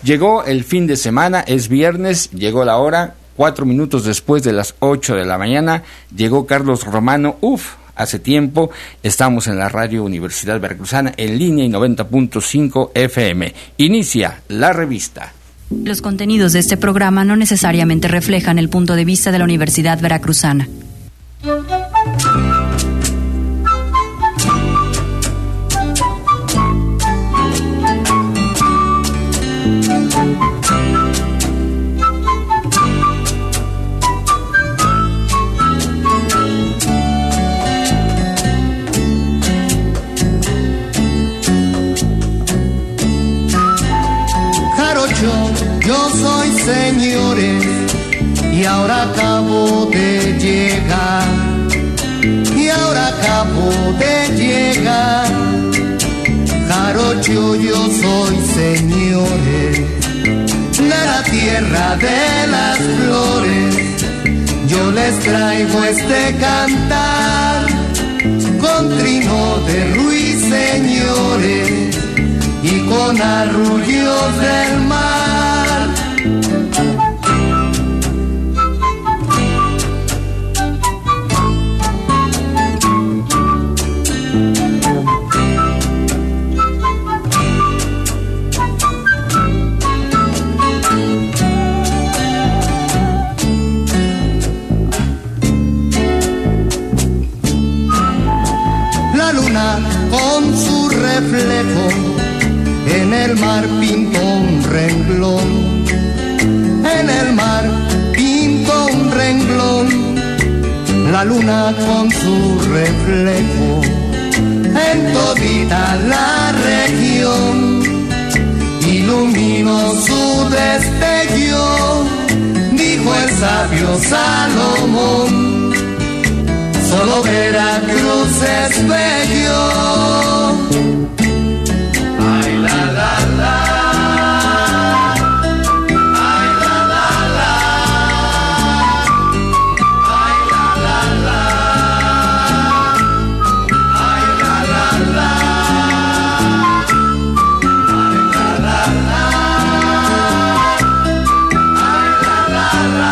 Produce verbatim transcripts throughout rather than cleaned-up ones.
Llegó el fin de semana, es viernes, llegó la hora, cuatro minutos después de las ocho de la mañana, llegó Carlos Romano, uf, hace tiempo, estamos en la Radio Universidad Veracruzana, en línea y noventa punto cinco F M. Inicia la revista. Los contenidos de este programa no necesariamente reflejan el punto de vista de la Universidad Veracruzana. Yo soy señores y ahora acabo de llegar, y ahora acabo de llegar. Jarocho, yo soy señores de la tierra de las flores. Yo les traigo este cantar con trino de ruiseñores y con arrullos del mar. La luna con su reflejo en el mar pintó un renglón, en el mar pintó un renglón. La luna con su reflejo en todita la región iluminó su destello, dijo el sabio Salomón. Solo Veracruz es bello. Ay, la, la, la. Ay, la, la, la. Ay, la, la, la. Ay, la, la, la. Ay, la, la, la. Ay, la, la, la.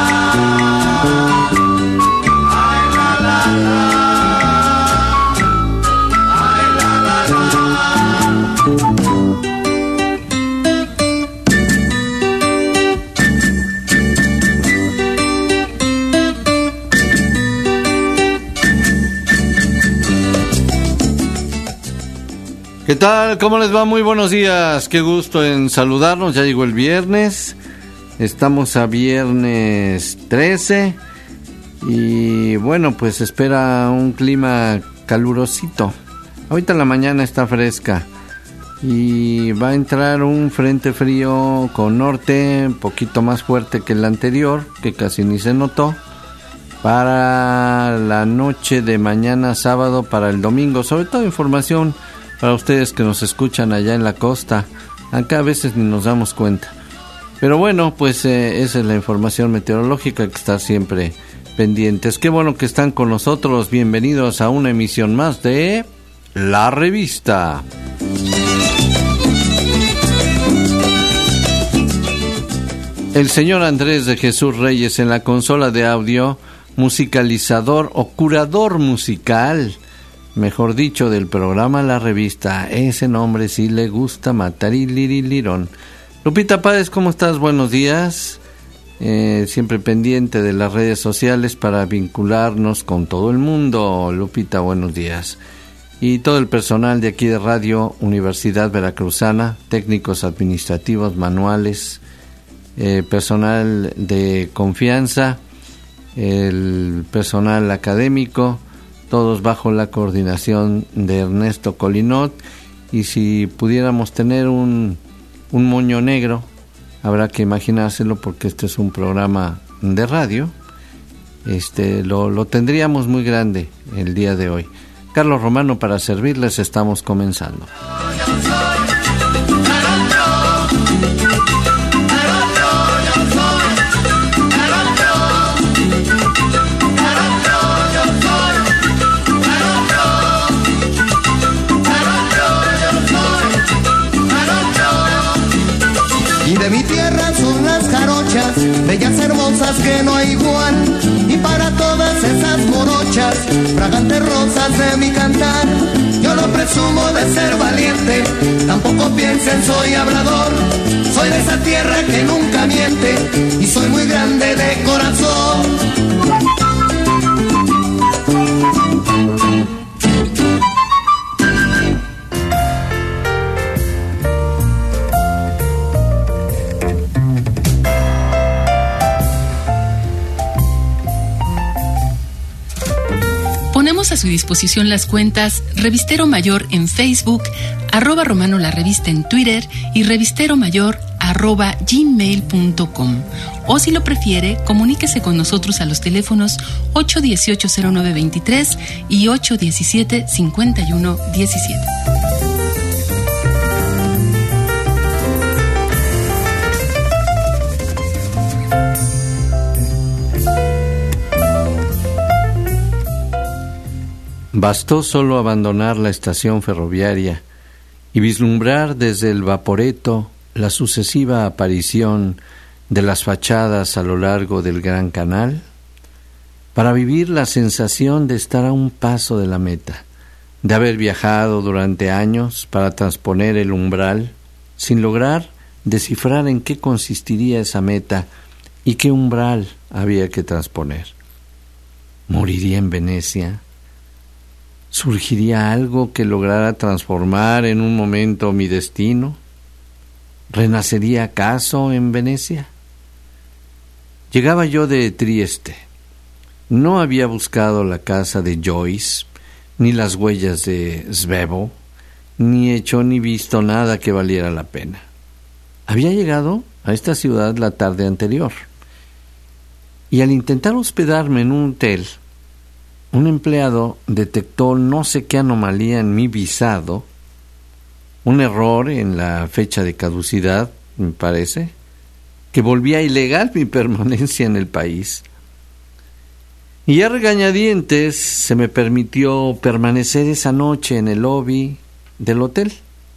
Ay, la, la, la. ¿Qué tal? ¿Cómo les va? Muy buenos días. Qué gusto en saludarnos. Ya llegó el viernes. Estamos a viernes trece. Y bueno, pues espera un clima calurosito. Ahorita en la mañana está fresca. Y va a entrar un frente frío con norte, un poquito más fuerte que el anterior, que casi ni se notó. Para la noche de mañana sábado, para el domingo. Sobre todo información para ustedes que nos escuchan allá en la costa. Acá a veces ni nos damos cuenta. Pero bueno, pues eh, esa es la información meteorológica, que está siempre pendientes. Qué bueno que están con nosotros. Bienvenidos a una emisión más de La Revista. El señor Andrés de Jesús Reyes en la consola de audio, musicalizador o curador musical, mejor dicho, del programa La Revista. Ese nombre sí le gusta matar y lirilirón. Lupita Páez, ¿cómo estás? Buenos días. Eh, siempre pendiente de las redes sociales para vincularnos con todo el mundo. Lupita, buenos días. Y todo el personal de aquí de Radio Universidad Veracruzana, técnicos administrativos, manuales, eh, personal de confianza, el personal académico, todos bajo la coordinación de Ernesto Colinot. Y si pudiéramos tener un, un moño negro, habrá que imaginárselo, porque este es un programa de radio, este lo, lo tendríamos muy grande el día de hoy. Carlos Romano para servirles, estamos comenzando. Y de mi morochas, bellas hermosas que no hay igual. Y para todas esas morochas, fragantes rosas de mi cantar, yo no presumo de ser valiente, tampoco piensen soy hablador. Soy de esa tierra que nunca miente y soy muy grande de corazón. Ponemos a su disposición las cuentas Revistero Mayor en Facebook, arroba Romano la Revista en Twitter y Revistero Mayor arroba gmail punto com. O si lo prefiere, comuníquese con nosotros a los teléfonos ocho uno ocho cero nueve dos tres y ocho uno siete cinco uno uno siete. Bastó solo abandonar la estación ferroviaria y vislumbrar desde el vaporeto la sucesiva aparición de las fachadas a lo largo del Gran Canal para vivir la sensación de estar a un paso de la meta, de haber viajado durante años para transponer el umbral sin lograr descifrar en qué consistiría esa meta y qué umbral había que transponer. ¿Moriría en Venecia? ¿Surgiría algo que lograra transformar en un momento mi destino? ¿Renacería acaso en Venecia? Llegaba yo de Trieste. No había buscado la casa de Joyce, ni las huellas de Svevo, ni hecho ni visto nada que valiera la pena. Había llegado a esta ciudad la tarde anterior, y al intentar hospedarme en un hotel, un empleado detectó no sé qué anomalía en mi visado, un error en la fecha de caducidad, me parece, que volvía ilegal mi permanencia en el país. Y a regañadientes se me permitió permanecer esa noche en el lobby del hotel.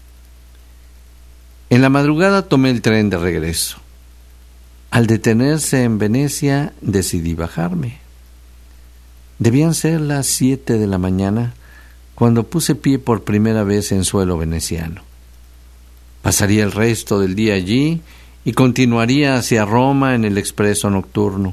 En la madrugada tomé el tren de regreso. Al detenerse en Venecia decidí bajarme. Debían ser las siete de la mañana cuando puse pie por primera vez en suelo veneciano. Pasaría el resto del día allí y continuaría hacia Roma en el expreso nocturno.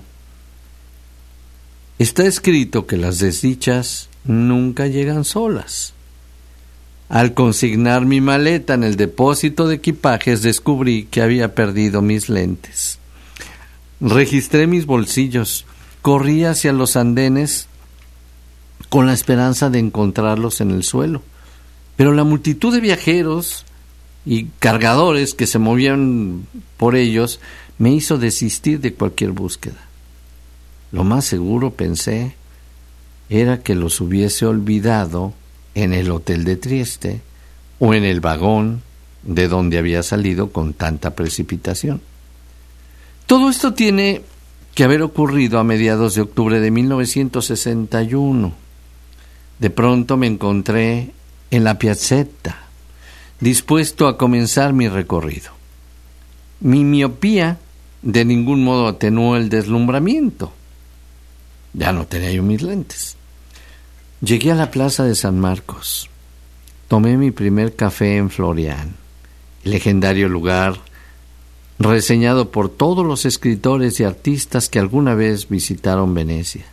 Está escrito que las desdichas nunca llegan solas. Al consignar mi maleta en el depósito de equipajes descubrí que había perdido mis lentes. Registré mis bolsillos, corrí hacia los andenes con la esperanza de encontrarlos en el suelo, pero la multitud de viajeros y cargadores que se movían por ellos me hizo desistir de cualquier búsqueda. Lo más seguro, pensé, era que los hubiese olvidado en el hotel de Trieste o en el vagón de donde había salido con tanta precipitación. Todo esto tiene que haber ocurrido a mediados de octubre de mil novecientos sesenta y uno. De pronto me encontré en la Piazzetta, dispuesto a comenzar mi recorrido. Mi miopía de ningún modo atenuó el deslumbramiento. Ya no tenía yo mis lentes. Llegué a la plaza de San Marcos. Tomé mi primer café en Florian, el legendario lugar reseñado por todos los escritores y artistas que alguna vez visitaron Venecia.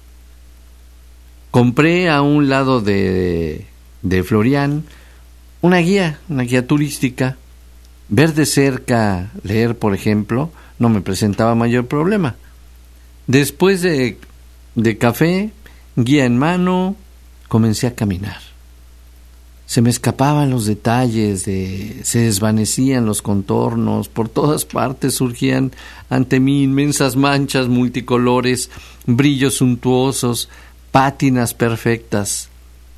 Compré a un lado de, de Florian una guía, una guía turística. Ver de cerca, leer, por ejemplo, no me presentaba mayor problema. Después de, de café, guía en mano, comencé a caminar. Se me escapaban los detalles, de, se desvanecían los contornos, por todas partes surgían ante mí inmensas manchas multicolores, brillos suntuosos, pátinas perfectas.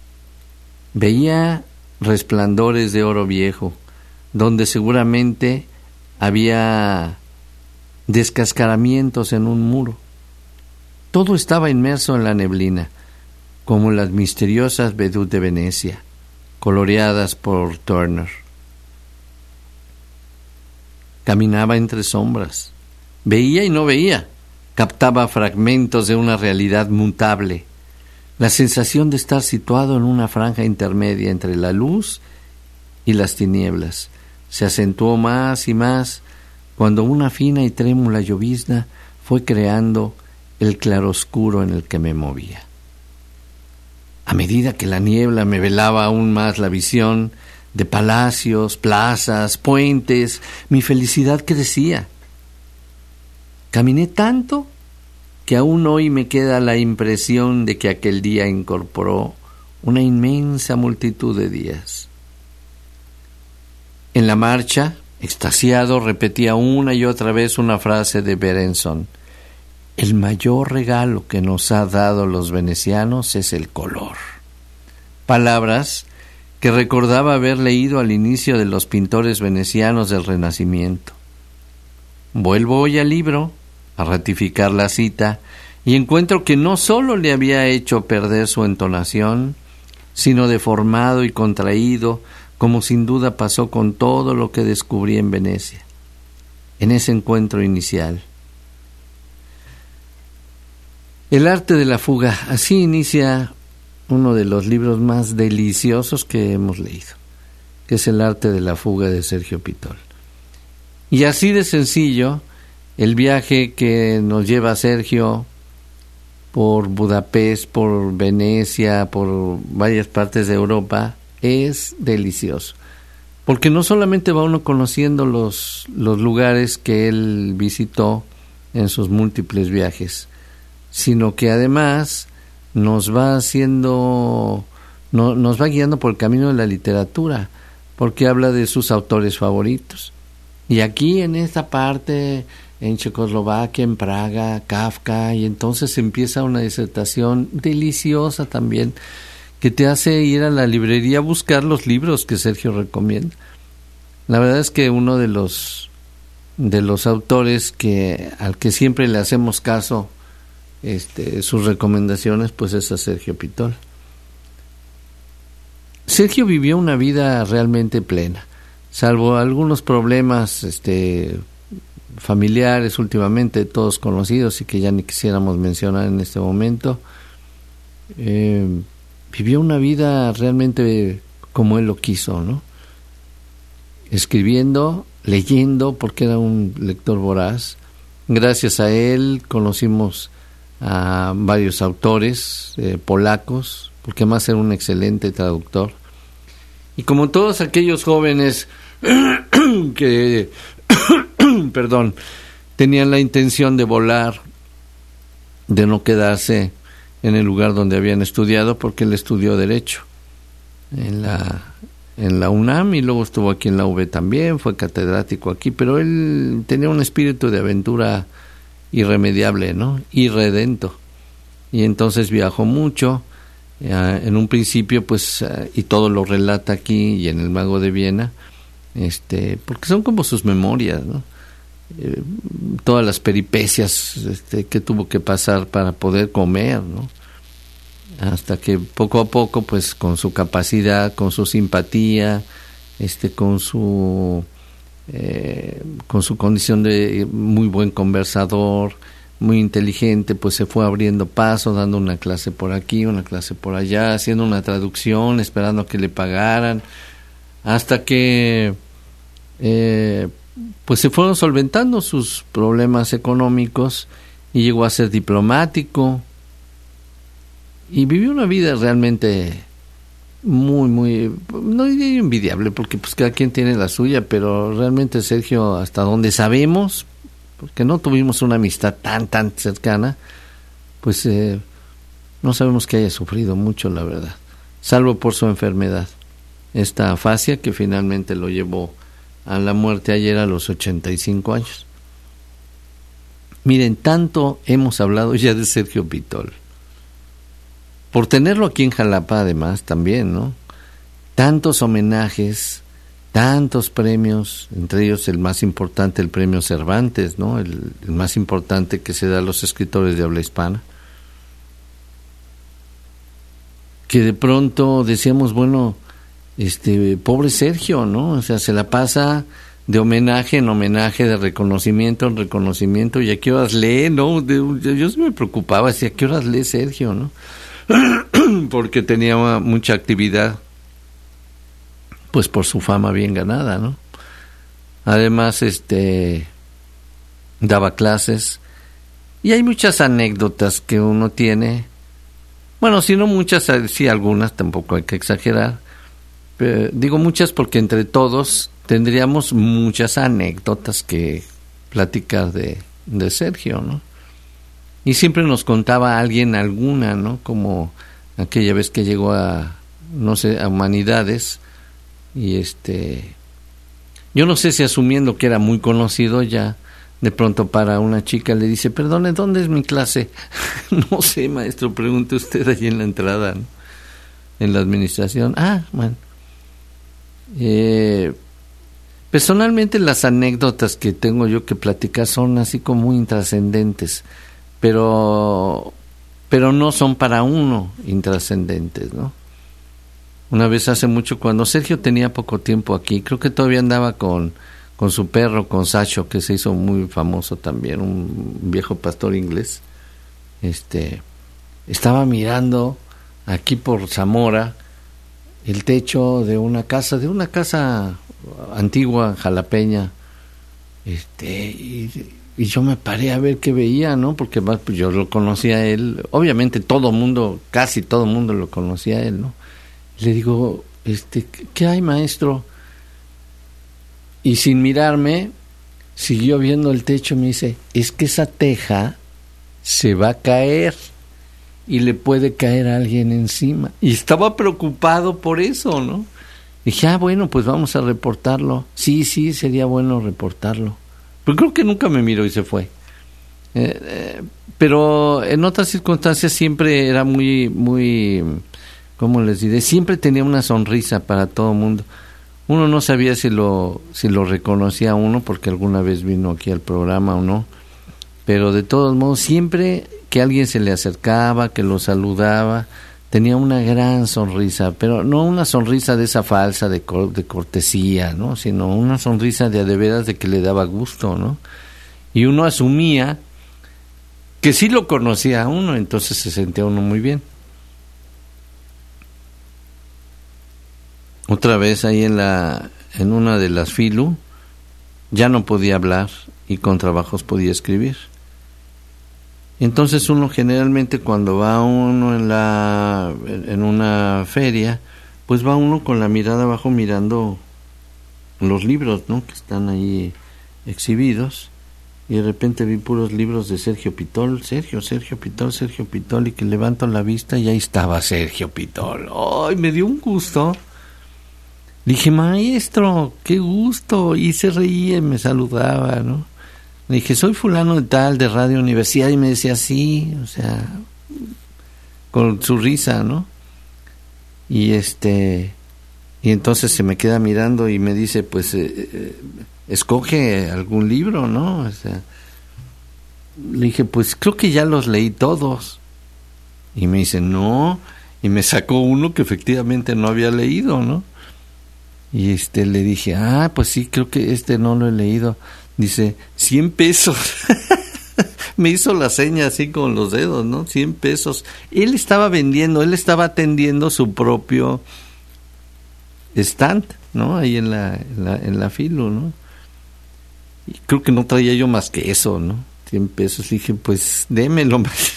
Veía resplandores de oro viejo, donde seguramente había descascaramientos en un muro. Todo estaba inmerso en la neblina, como las misteriosas vedues de Venecia, coloreadas por Turner. Caminaba entre sombras, Veía y no veía, captaba fragmentos de una realidad mutable, la sensación de estar situado en una franja intermedia entre la luz y las tinieblas. Se acentuó más y más cuando una fina y trémula llovizna fue creando el claroscuro en el que me movía. A medida que la niebla me velaba aún más la visión de palacios, plazas, puentes, mi felicidad crecía. Caminé tanto que aún hoy me queda la impresión de que aquel día incorporó una inmensa multitud de días. En la marcha, extasiado, repetía una y otra vez una frase de Berenson: el mayor regalo que nos ha dado los venecianos es el color. Palabras que recordaba haber leído al inicio de los pintores venecianos del Renacimiento. Vuelvo hoy al libro a ratificar la cita y encuentro que no sólo le había hecho perder su entonación, sino deformado y contraído, como sin duda pasó con todo lo que descubrí en Venecia, en ese encuentro inicial. El arte de la fuga, así inicia uno de los libros más deliciosos que hemos leído, que es El arte de la fuga de Sergio Pitol. Y así de sencillo, el viaje que nos lleva Sergio por Budapest, por Venecia, por varias partes de Europa, es delicioso. Porque no solamente va uno conociendo los, los lugares que él visitó en sus múltiples viajes, sino que además nos va haciendo, no, nos va guiando por el camino de la literatura, porque habla de sus autores favoritos. Y aquí en esta parte, en Checoslovaquia, en Praga, Kafka, y entonces empieza una disertación deliciosa también, que te hace ir a la librería a buscar los libros que Sergio recomienda. La verdad es que uno de los de los autores que al que siempre le hacemos caso, este, sus recomendaciones, pues es a Sergio Pitol. Sergio vivió una vida realmente plena, salvo algunos problemas este, familiares últimamente, todos conocidos y que ya ni quisiéramos mencionar en este momento. Eh, vivió una vida realmente como él lo quiso, ¿no? Escribiendo, leyendo, porque era un lector voraz. Gracias a él conocimos a varios autores eh, polacos, porque además era un excelente traductor. Y como todos aquellos jóvenes que, perdón, tenían la intención de volar, de no quedarse en el lugar donde habían estudiado, porque él estudió Derecho en la, en la UNAM y luego estuvo aquí en la U B también, fue catedrático aquí, pero él tenía un espíritu de aventura irremediable, ¿no? Irredento. Y entonces viajó mucho, eh, en un principio, pues, eh, y todo lo relata aquí y en El Mago de Viena, este, porque son como sus memorias, ¿no? Eh, todas las peripecias este, que tuvo que pasar para poder comer, ¿no? Hasta que poco a poco, pues con su capacidad, con su simpatía, este, con su eh, con su condición de muy buen conversador, muy inteligente, pues se fue abriendo paso, dando una clase por aquí, una clase por allá, haciendo una traducción, esperando a que le pagaran, hasta que eh, pues se fueron solventando sus problemas económicos y llegó a ser diplomático y vivió una vida realmente muy, muy, no diría envidiable, porque pues cada quien tiene la suya, pero realmente Sergio, hasta donde sabemos, porque no tuvimos una amistad tan, tan cercana, pues eh, no sabemos que haya sufrido mucho, la verdad, salvo por su enfermedad, esta afasia que finalmente lo llevó a la muerte ayer a los ochenta y cinco años. Miren, tanto hemos hablado ya de Sergio Pitol, por tenerlo aquí en Jalapa además también, ¿no? Tantos homenajes, tantos premios, entre ellos el más importante, el premio Cervantes, ¿no? El, el más importante que se da a los escritores de habla hispana. Que de pronto decíamos, bueno, este pobre Sergio, ¿no? O sea, se la pasa de homenaje en homenaje, de reconocimiento en reconocimiento, y a qué horas lee, ¿no? De, yo, yo me preocupaba, si a qué horas lee Sergio, ¿no? Porque tenía mucha actividad, pues por su fama bien ganada, ¿no? Además, este, daba clases, y hay muchas anécdotas que uno tiene, bueno, si no muchas, sí algunas, tampoco hay que exagerar, pero digo muchas porque entre todos tendríamos muchas anécdotas que platicar de, de Sergio, ¿no? Y siempre nos contaba alguien alguna, ¿no? Como aquella vez que llegó a, no sé, a Humanidades, y este, yo no sé si asumiendo que era muy conocido ya, de pronto para una chica le dice, perdone, ¿dónde es mi clase? No sé, maestro, pregunte usted allí en la entrada, ¿no? En la administración. Ah, bueno. Eh, personalmente las anécdotas que tengo yo que platicar son así como muy intrascendentes, pero pero no son para uno intrascendentes, ¿no? Una vez hace mucho, cuando Sergio tenía poco tiempo aquí, creo que todavía andaba con, con su perro, con Sacho, que se hizo muy famoso también, un viejo pastor inglés. Este, estaba mirando aquí por Zamora el techo de una casa, de una casa antigua, jalapeña, este, y, y yo me paré a ver qué veía, ¿no? Porque más, pues yo lo conocía a él, obviamente todo mundo, casi todo mundo lo conocía a él, ¿no? Le digo, este, ¿qué hay, maestro? Y sin mirarme, siguió viendo el techo y me dice, es que esa teja se va a caer y le puede caer a alguien encima. Y estaba preocupado por eso, ¿no? Dije, ah, bueno, pues vamos a reportarlo. Sí, sí, sería bueno reportarlo. Pero creo que nunca me miró y se fue. Eh, eh, pero en otras circunstancias siempre era muy, muy, ¿cómo les diré? Siempre tenía una sonrisa para todo el mundo. Uno no sabía si lo, si lo reconocía a uno, porque alguna vez vino aquí al programa o no. Pero de todos modos, siempre que alguien se le acercaba, que lo saludaba, tenía una gran sonrisa, pero no una sonrisa de esa falsa de, cor- de cortesía, ¿no? Sino una sonrisa de a de veras de que le daba gusto, ¿no? Y uno asumía que sí lo conocía a uno, entonces se sentía uno muy bien. Otra vez ahí en la en una de las filu ya no podía hablar y con trabajos podía escribir. Entonces uno generalmente cuando va uno en la en una feria, pues va uno con la mirada abajo mirando los libros, ¿no? Que están ahí exhibidos, y de repente vi puros libros de Sergio Pitol, Sergio, Sergio Pitol, Sergio Pitol, y que levanto la vista y ahí estaba Sergio Pitol. ¡Ay, me dio un gusto! Dije, maestro, qué gusto, y se reía y me saludaba, ¿no? Le dije, soy fulano de tal, de Radio Universidad, y me decía, sí, o sea, con su risa, ¿no? Y este, y entonces se me queda mirando y me dice, pues, eh, eh, escoge algún libro, ¿no? O sea, le dije, pues, creo que ya los leí todos. Y me dice, no, y me sacó uno que efectivamente no había leído, ¿no? Y este, le dije, ah, pues sí, creo que este no lo he leído. Dice, cien pesos. Me hizo la seña así con los dedos, ¿no? cien pesos. Él estaba vendiendo, él estaba atendiendo su propio stand, ¿no? Ahí en la, en la, en la filo, ¿no? Y creo que no traía yo más que eso, ¿no? cien pesos. Dije, pues, démelo más.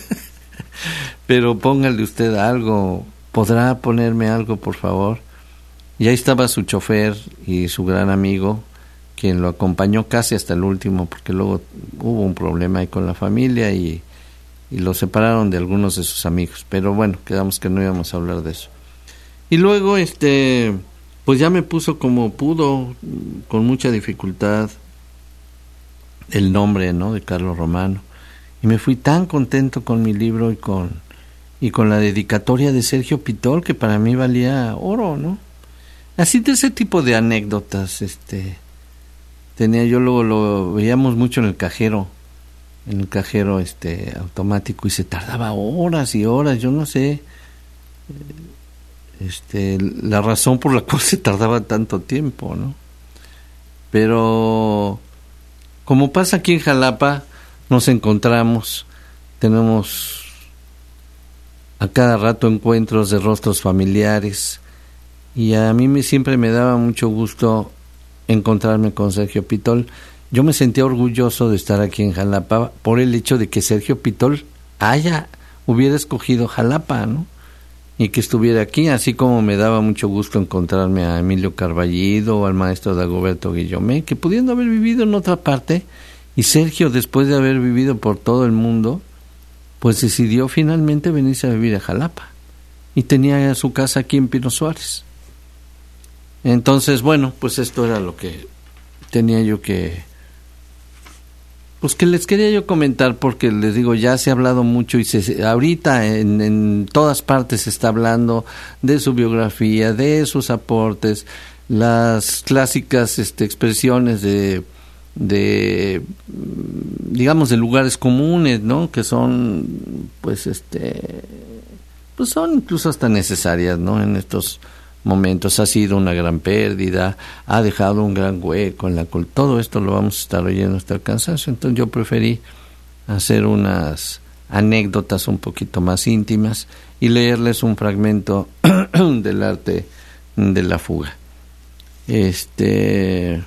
Pero póngale usted algo. ¿Podrá ponerme algo, por favor? Y ahí estaba su chofer y su gran amigo, quien lo acompañó casi hasta el último, porque luego hubo un problema ahí con la familia y, y lo separaron de algunos de sus amigos. Pero bueno, quedamos que no íbamos a hablar de eso. Y luego, este, pues ya me puso como pudo, con mucha dificultad, el nombre, ¿no?, de Carlos Romano. Y me fui tan contento con mi libro y con, y con la dedicatoria de Sergio Pitol, que para mí valía oro, ¿no? Así de ese tipo de anécdotas, este, tenía yo, lo, lo veíamos mucho en el cajero, en el cajero este automático, y se tardaba horas y horas, yo no sé, este, la razón por la cual se tardaba tanto tiempo, ¿no? pero como pasa aquí en Jalapa, nos encontramos, tenemos a cada rato encuentros de rostros familiares, y a mí me, siempre me daba mucho gusto encontrarme con Sergio Pitol. Yo me sentía orgulloso de estar aquí en Jalapa por el hecho de que Sergio Pitol haya, hubiera escogido Jalapa, ¿no? Y que estuviera aquí, así como me daba mucho gusto encontrarme a Emilio Carballido o al maestro Dagoberto Guillomé, que pudiendo haber vivido en otra parte, y Sergio, después de haber vivido por todo el mundo, pues decidió finalmente venirse a vivir a Jalapa, y tenía su casa aquí en Pino Suárez. Entonces, bueno, pues esto era lo que tenía yo que, pues que les quería yo comentar, porque les digo, ya se ha hablado mucho, y se, ahorita en, en todas partes se está hablando de su biografía, de sus aportes, las clásicas este, expresiones de de digamos de lugares comunes, ¿no? Que son pues este pues son incluso hasta necesarias, ¿no? En estos momentos. Ha sido una gran pérdida, ha dejado un gran hueco en la cultura. Todo esto lo vamos a estar oyendo hasta el cansancio. Entonces yo preferí hacer unas anécdotas un poquito más íntimas y leerles un fragmento del arte de la fuga. Este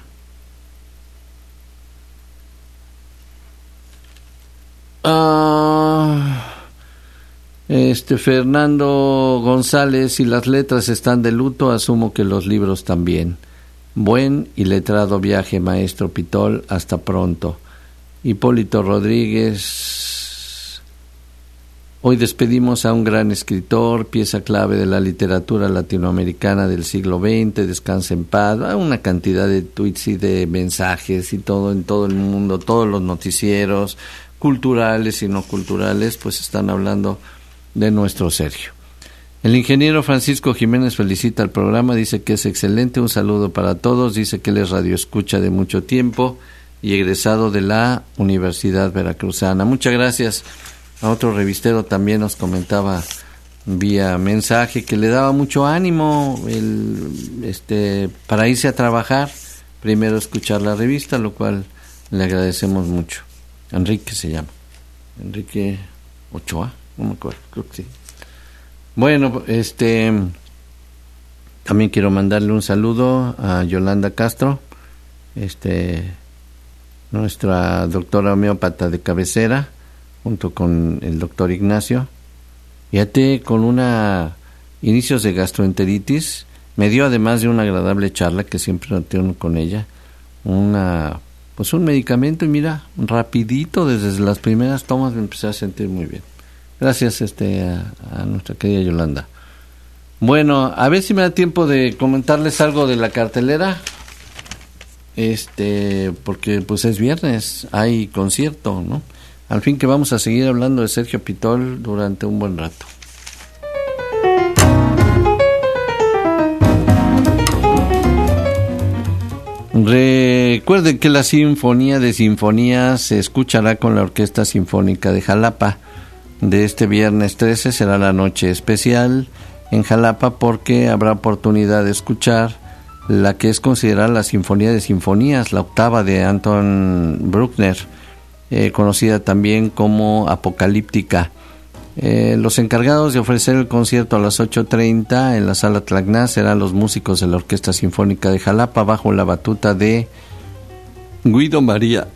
Ah, este Fernando González, si las letras están de luto, asumo que los libros también. Buen y letrado viaje, maestro Pitol, hasta pronto. Hipólito Rodríguez, hoy despedimos a un gran escritor, pieza clave de la literatura latinoamericana del siglo veinte, descansa en paz. Una cantidad de tweets y de mensajes y todo en todo el mundo, todos los noticieros culturales y no culturales, pues están hablando de nuestro Sergio. El ingeniero Francisco Jiménez felicita al programa, dice que es excelente, un saludo para todos, dice que él es radioescucha de mucho tiempo y egresado de la Universidad Veracruzana. Muchas gracias. A otro revistero también nos comentaba vía mensaje que le daba mucho ánimo el, este, para irse a trabajar, primero escuchar la revista, lo cual le agradecemos mucho. Enrique se llama, Enrique Ochoa, no me acuerdo, creo que sí. Bueno, este, también quiero mandarle un saludo a Yolanda Castro, este, nuestra doctora homeópata de cabecera, junto con el doctor Ignacio. Fíjate, con una inicios de gastroenteritis, me dio, además de una agradable charla que siempre tengo con ella, una pues un medicamento, y mira, rapidito, desde las primeras tomas me empecé a sentir muy bien. Gracias este a, a nuestra querida Yolanda. Bueno, a ver si me da tiempo de comentarles algo de la cartelera, este porque pues es viernes, hay concierto, ¿no? Al fin que vamos a seguir hablando de Sergio Pitol durante un buen rato. Recuerden que la Sinfonía de Sinfonías se escuchará con la Orquesta Sinfónica de Jalapa. De este viernes trece será la noche especial en Jalapa, porque habrá oportunidad de escuchar la que es considerada la Sinfonía de Sinfonías, la octava de Anton Bruckner, eh, conocida también como Apocalíptica. Eh, los encargados de ofrecer el concierto a las ocho treinta en la Sala Tlacná serán los músicos de la Orquesta Sinfónica de Jalapa, bajo la batuta de Guido María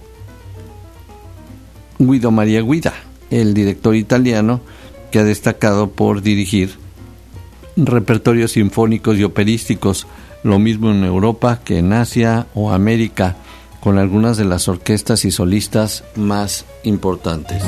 Guido María Guida, el director italiano que ha destacado por dirigir repertorios sinfónicos y operísticos, lo mismo en Europa que en Asia o América, con algunas de las orquestas y solistas más importantes.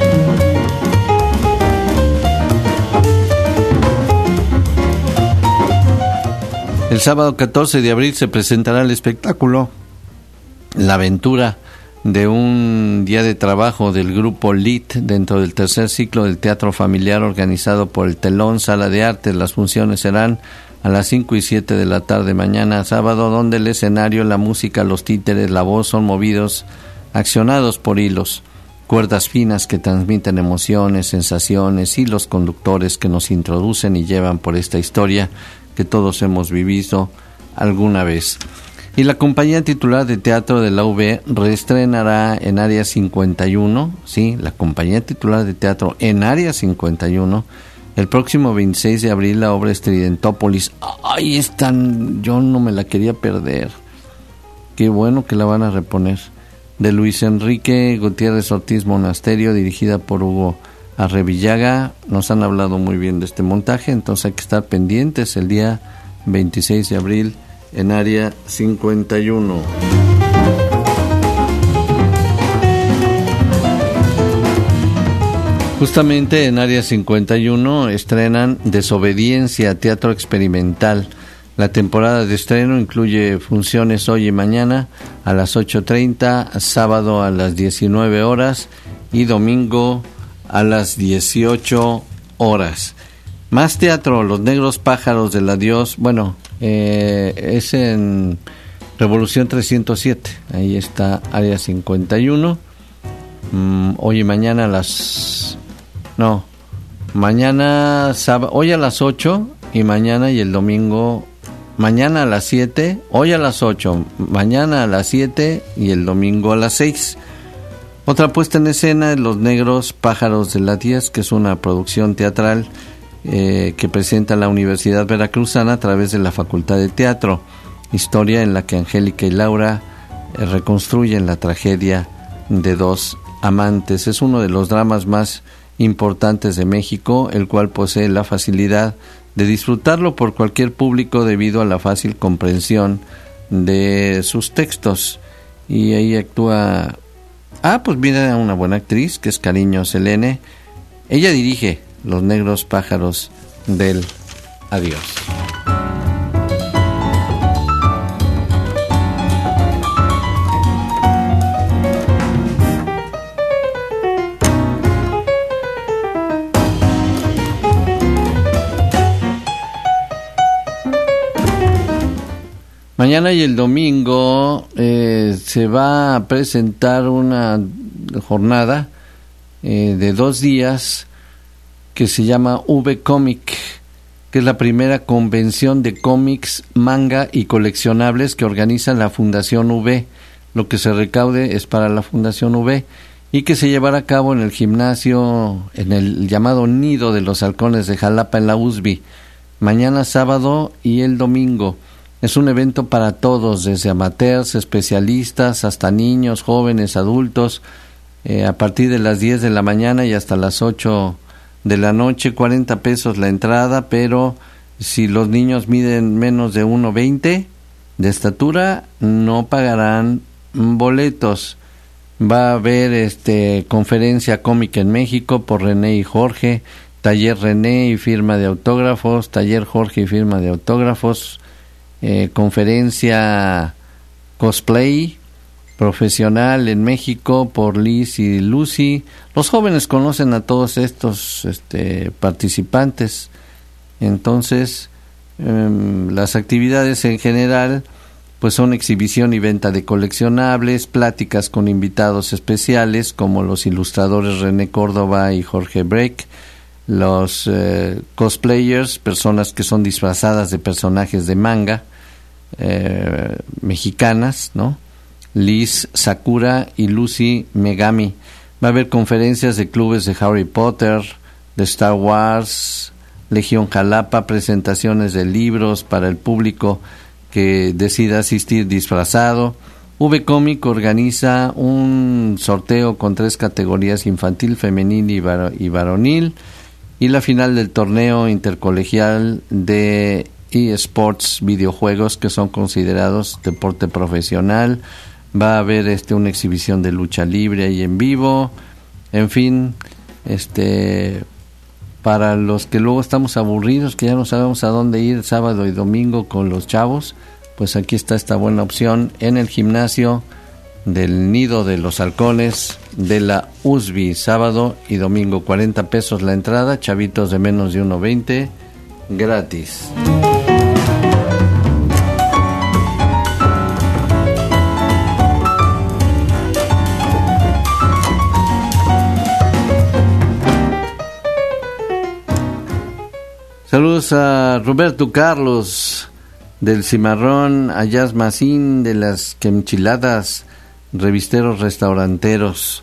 El sábado catorce de abril se presentará el espectáculo La Aventura, de un día de trabajo del grupo L I T dentro del tercer ciclo del Teatro Familiar organizado por el Telón Sala de Artes. Las funciones serán a las cinco y siete de la tarde mañana sábado, donde el escenario, la música, los títeres, la voz son movidos, accionados por hilos, cuerdas finas que transmiten emociones, sensaciones, y los conductores que nos introducen y llevan por esta historia que todos hemos vivido alguna vez. Y la compañía titular de teatro de la U B reestrenará en Área cincuenta y uno, sí, la compañía titular de teatro en Área cincuenta y uno, el próximo veintiséis de abril la obra Estridentópolis. Ay, es tan, yo no me la quería perder. Qué bueno que la van a reponer. De Luis Enrique Gutiérrez Ortiz Monasterio, dirigida por Hugo Arrevillaga. Nos han hablado muy bien de este montaje, entonces hay que estar pendientes el día veintiséis de abril en Área cincuenta y uno. Justamente en Área cincuenta y uno estrenan Desobediencia, teatro experimental. La temporada de estreno incluye funciones hoy y mañana a las ocho treinta, sábado a las diecinueve horas y domingo a las dieciocho horas. Más teatro, Los Negros Pájaros del Adiós. Bueno, eh, es en Revolución trescientos siete. Ahí está Área cincuenta y uno. Mm, hoy y mañana a las... No, mañana, sábado, hoy a las ocho y mañana y el domingo... Mañana a las siete, hoy a las ocho, mañana a las siete y el domingo a las seis. Otra puesta en escena es Los Negros Pájaros de la diez, que es una producción teatral eh, que presenta la Universidad Veracruzana a través de la Facultad de Teatro. Historia en la que Angélica y Laura eh, reconstruyen la tragedia de dos amantes. Es uno de los dramas más importantes de México, el cual posee la facilidad de disfrutarlo por cualquier público debido a la fácil comprensión de sus textos. Y ahí actúa, ah, pues mira, una buena actriz que es Cariño Selene. Ella dirige Los Negros Pájaros del Adiós. Mañana y el domingo eh, se va a presentar una jornada eh, de dos días que se llama V Comic, que es la primera convención de cómics, manga y coleccionables que organiza la Fundación V. Lo que se recaude es para la Fundación V y que se llevará a cabo en el gimnasio, en el llamado Nido de los Halcones de Jalapa en la U S B I, mañana sábado y el domingo. Es un evento para todos, desde amateurs, especialistas, hasta niños, jóvenes, adultos, eh, a partir de las diez de la mañana y hasta las ocho de la noche, cuarenta pesos la entrada, pero si los niños miden menos de uno veinte de estatura, no pagarán boletos. Va a haber este conferencia cómica en México por René y Jorge, taller René y firma de autógrafos, taller Jorge y firma de autógrafos, Eh, conferencia cosplay profesional en México por Liz y Lucy. Los jóvenes conocen a todos estos este, participantes. Entonces eh, las actividades en general pues son exhibición y venta de coleccionables, pláticas con invitados especiales como los ilustradores René Córdoba y Jorge Break, los eh, cosplayers, personas que son disfrazadas de personajes de manga eh, mexicanas, ¿no? Liz Sakura y Lucy Megami. Va a haber conferencias de clubes de Harry Potter, de Star Wars, Legión Jalapa, presentaciones de libros para el público que decida asistir disfrazado. V Comic organiza un sorteo con tres categorías: infantil, femenil y, var- y varonil, y la final del torneo intercolegial de eSports, videojuegos que son considerados deporte profesional. Va a haber este una exhibición de lucha libre ahí en vivo. En fin, este para los que luego estamos aburridos, que ya no sabemos a dónde ir sábado y domingo con los chavos, pues aquí está esta buena opción en el gimnasio del Nido de los Halcones de la U S B I, sábado y domingo, cuarenta pesos la entrada, chavitos de menos de uno veinte, gratis. Saludos a Roberto Carlos, del cimarrón a Jazz Macín, de las quemchiladas, revisteros restauranteros.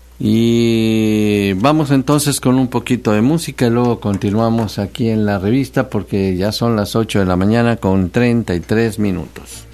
Y vamos entonces con un poquito de música y luego continuamos aquí en la revista porque ya son las ocho de la mañana con treinta y tres minutos.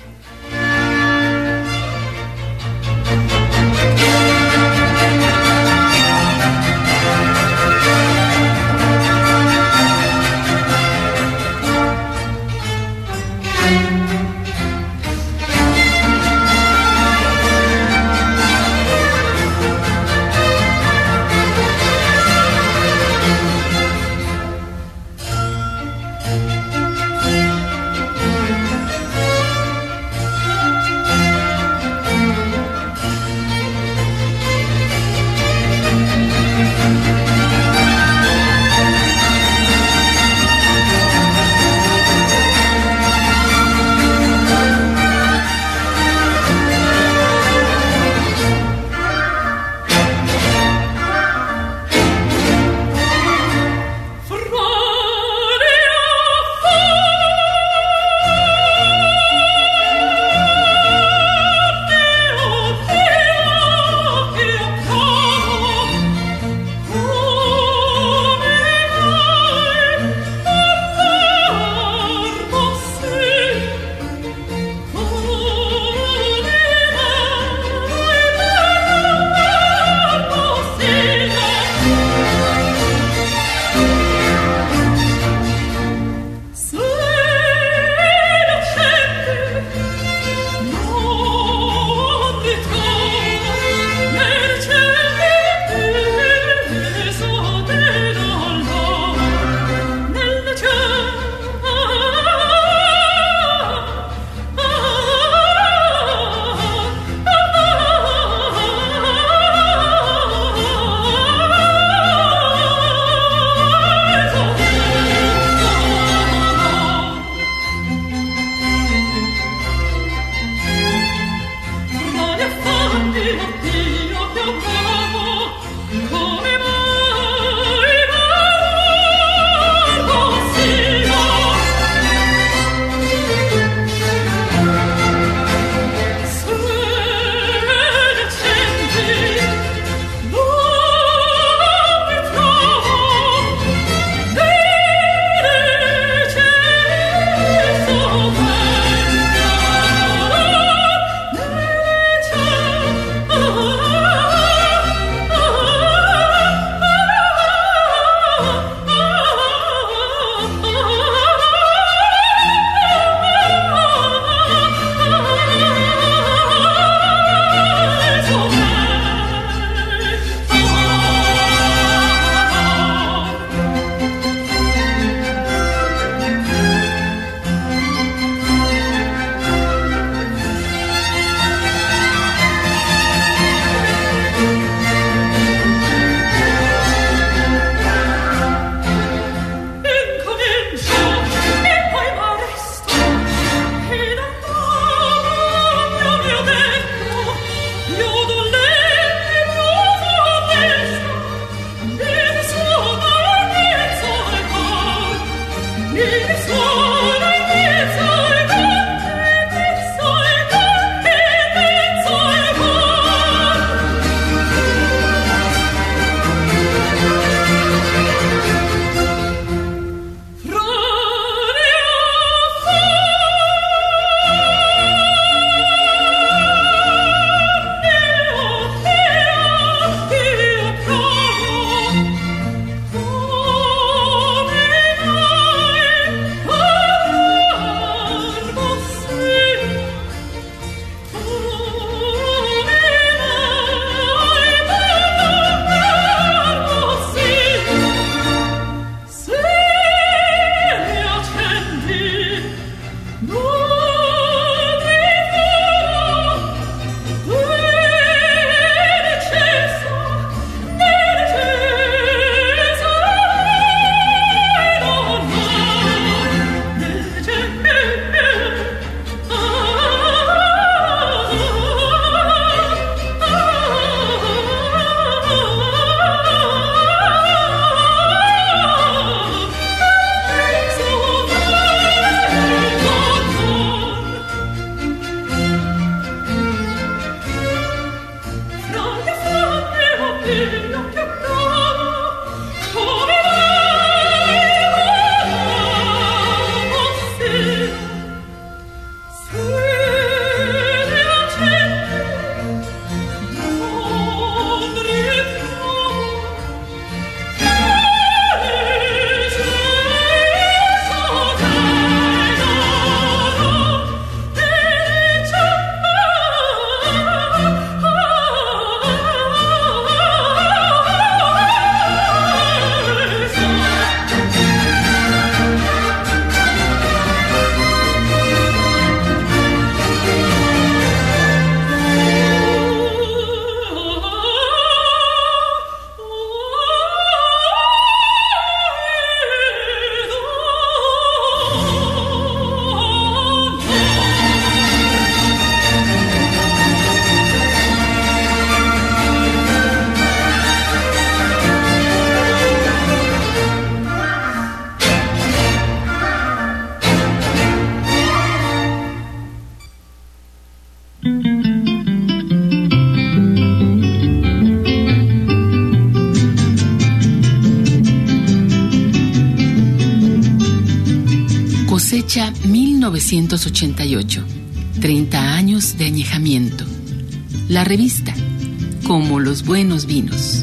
Cosecha mil novecientos ochenta y ocho. treinta años de añejamiento. La revista, como los buenos vinos.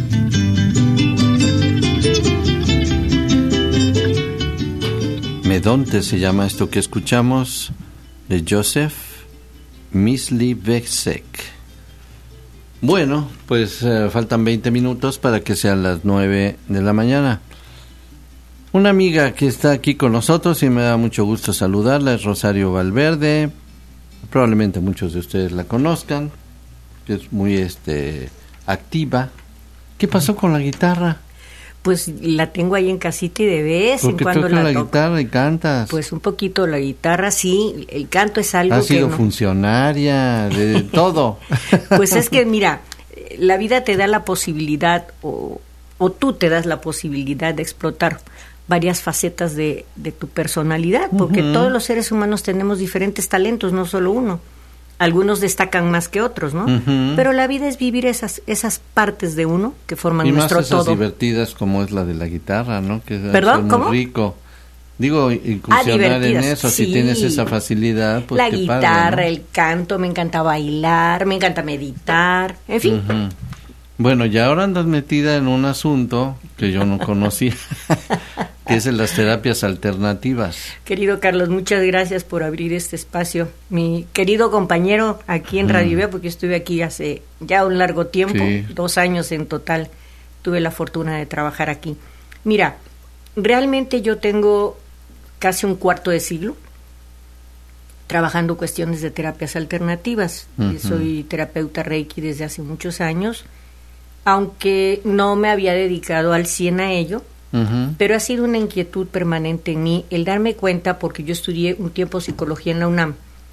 Medonte se llama esto que escuchamos, de Joseph Myslbeček. Bueno, pues eh, faltan veinte minutos para que sean las nueve de la mañana. Una amiga que está aquí con nosotros y me da mucho gusto saludarla es Rosario Valverde. Probablemente muchos de ustedes la conozcan, que es muy este activa. ¿Qué pasó con la guitarra? Pues la tengo ahí en casita y de vez en Porque cuando toca la, la toco. guitarra y cantas. Pues un poquito la guitarra, sí, el canto es algo Has que sido no- funcionaria, de, de todo. Pues es que mira, la vida te da la posibilidad o, o tú te das la posibilidad de explotar varias facetas de, de tu personalidad, porque Ujú. todos los seres humanos tenemos diferentes talentos, no solo uno. Algunos destacan más que otros, ¿no? Ujú. Pero la vida es vivir esas esas partes de uno que forman Y más nuestro esas todo. divertidas como es la de la guitarra, ¿no? Que es ¿Perdón? muy ¿Cómo? rico. Digo, incursionar en divertidas, eso, sí. si tienes esa facilidad, pues la qué guitarra, padre, ¿no? el canto, me encanta bailar, me encanta meditar, en fin. Ujú. Bueno, y ahora andas metida en un asunto que yo no conocía, que es en las terapias alternativas. Querido Carlos, muchas gracias por abrir este espacio. Mi querido compañero aquí en Mm. Radio Vea, porque estuve aquí hace ya un largo tiempo, Sí. dos años en total, tuve la fortuna de trabajar aquí. Mira, realmente yo tengo casi un cuarto de siglo trabajando cuestiones de terapias alternativas. Ujú. Soy terapeuta Reiki desde hace muchos años, aunque no me había dedicado al cien a ello, Ujú. pero ha sido una inquietud permanente en mí el darme cuenta, porque yo estudié un tiempo psicología en la UNAM,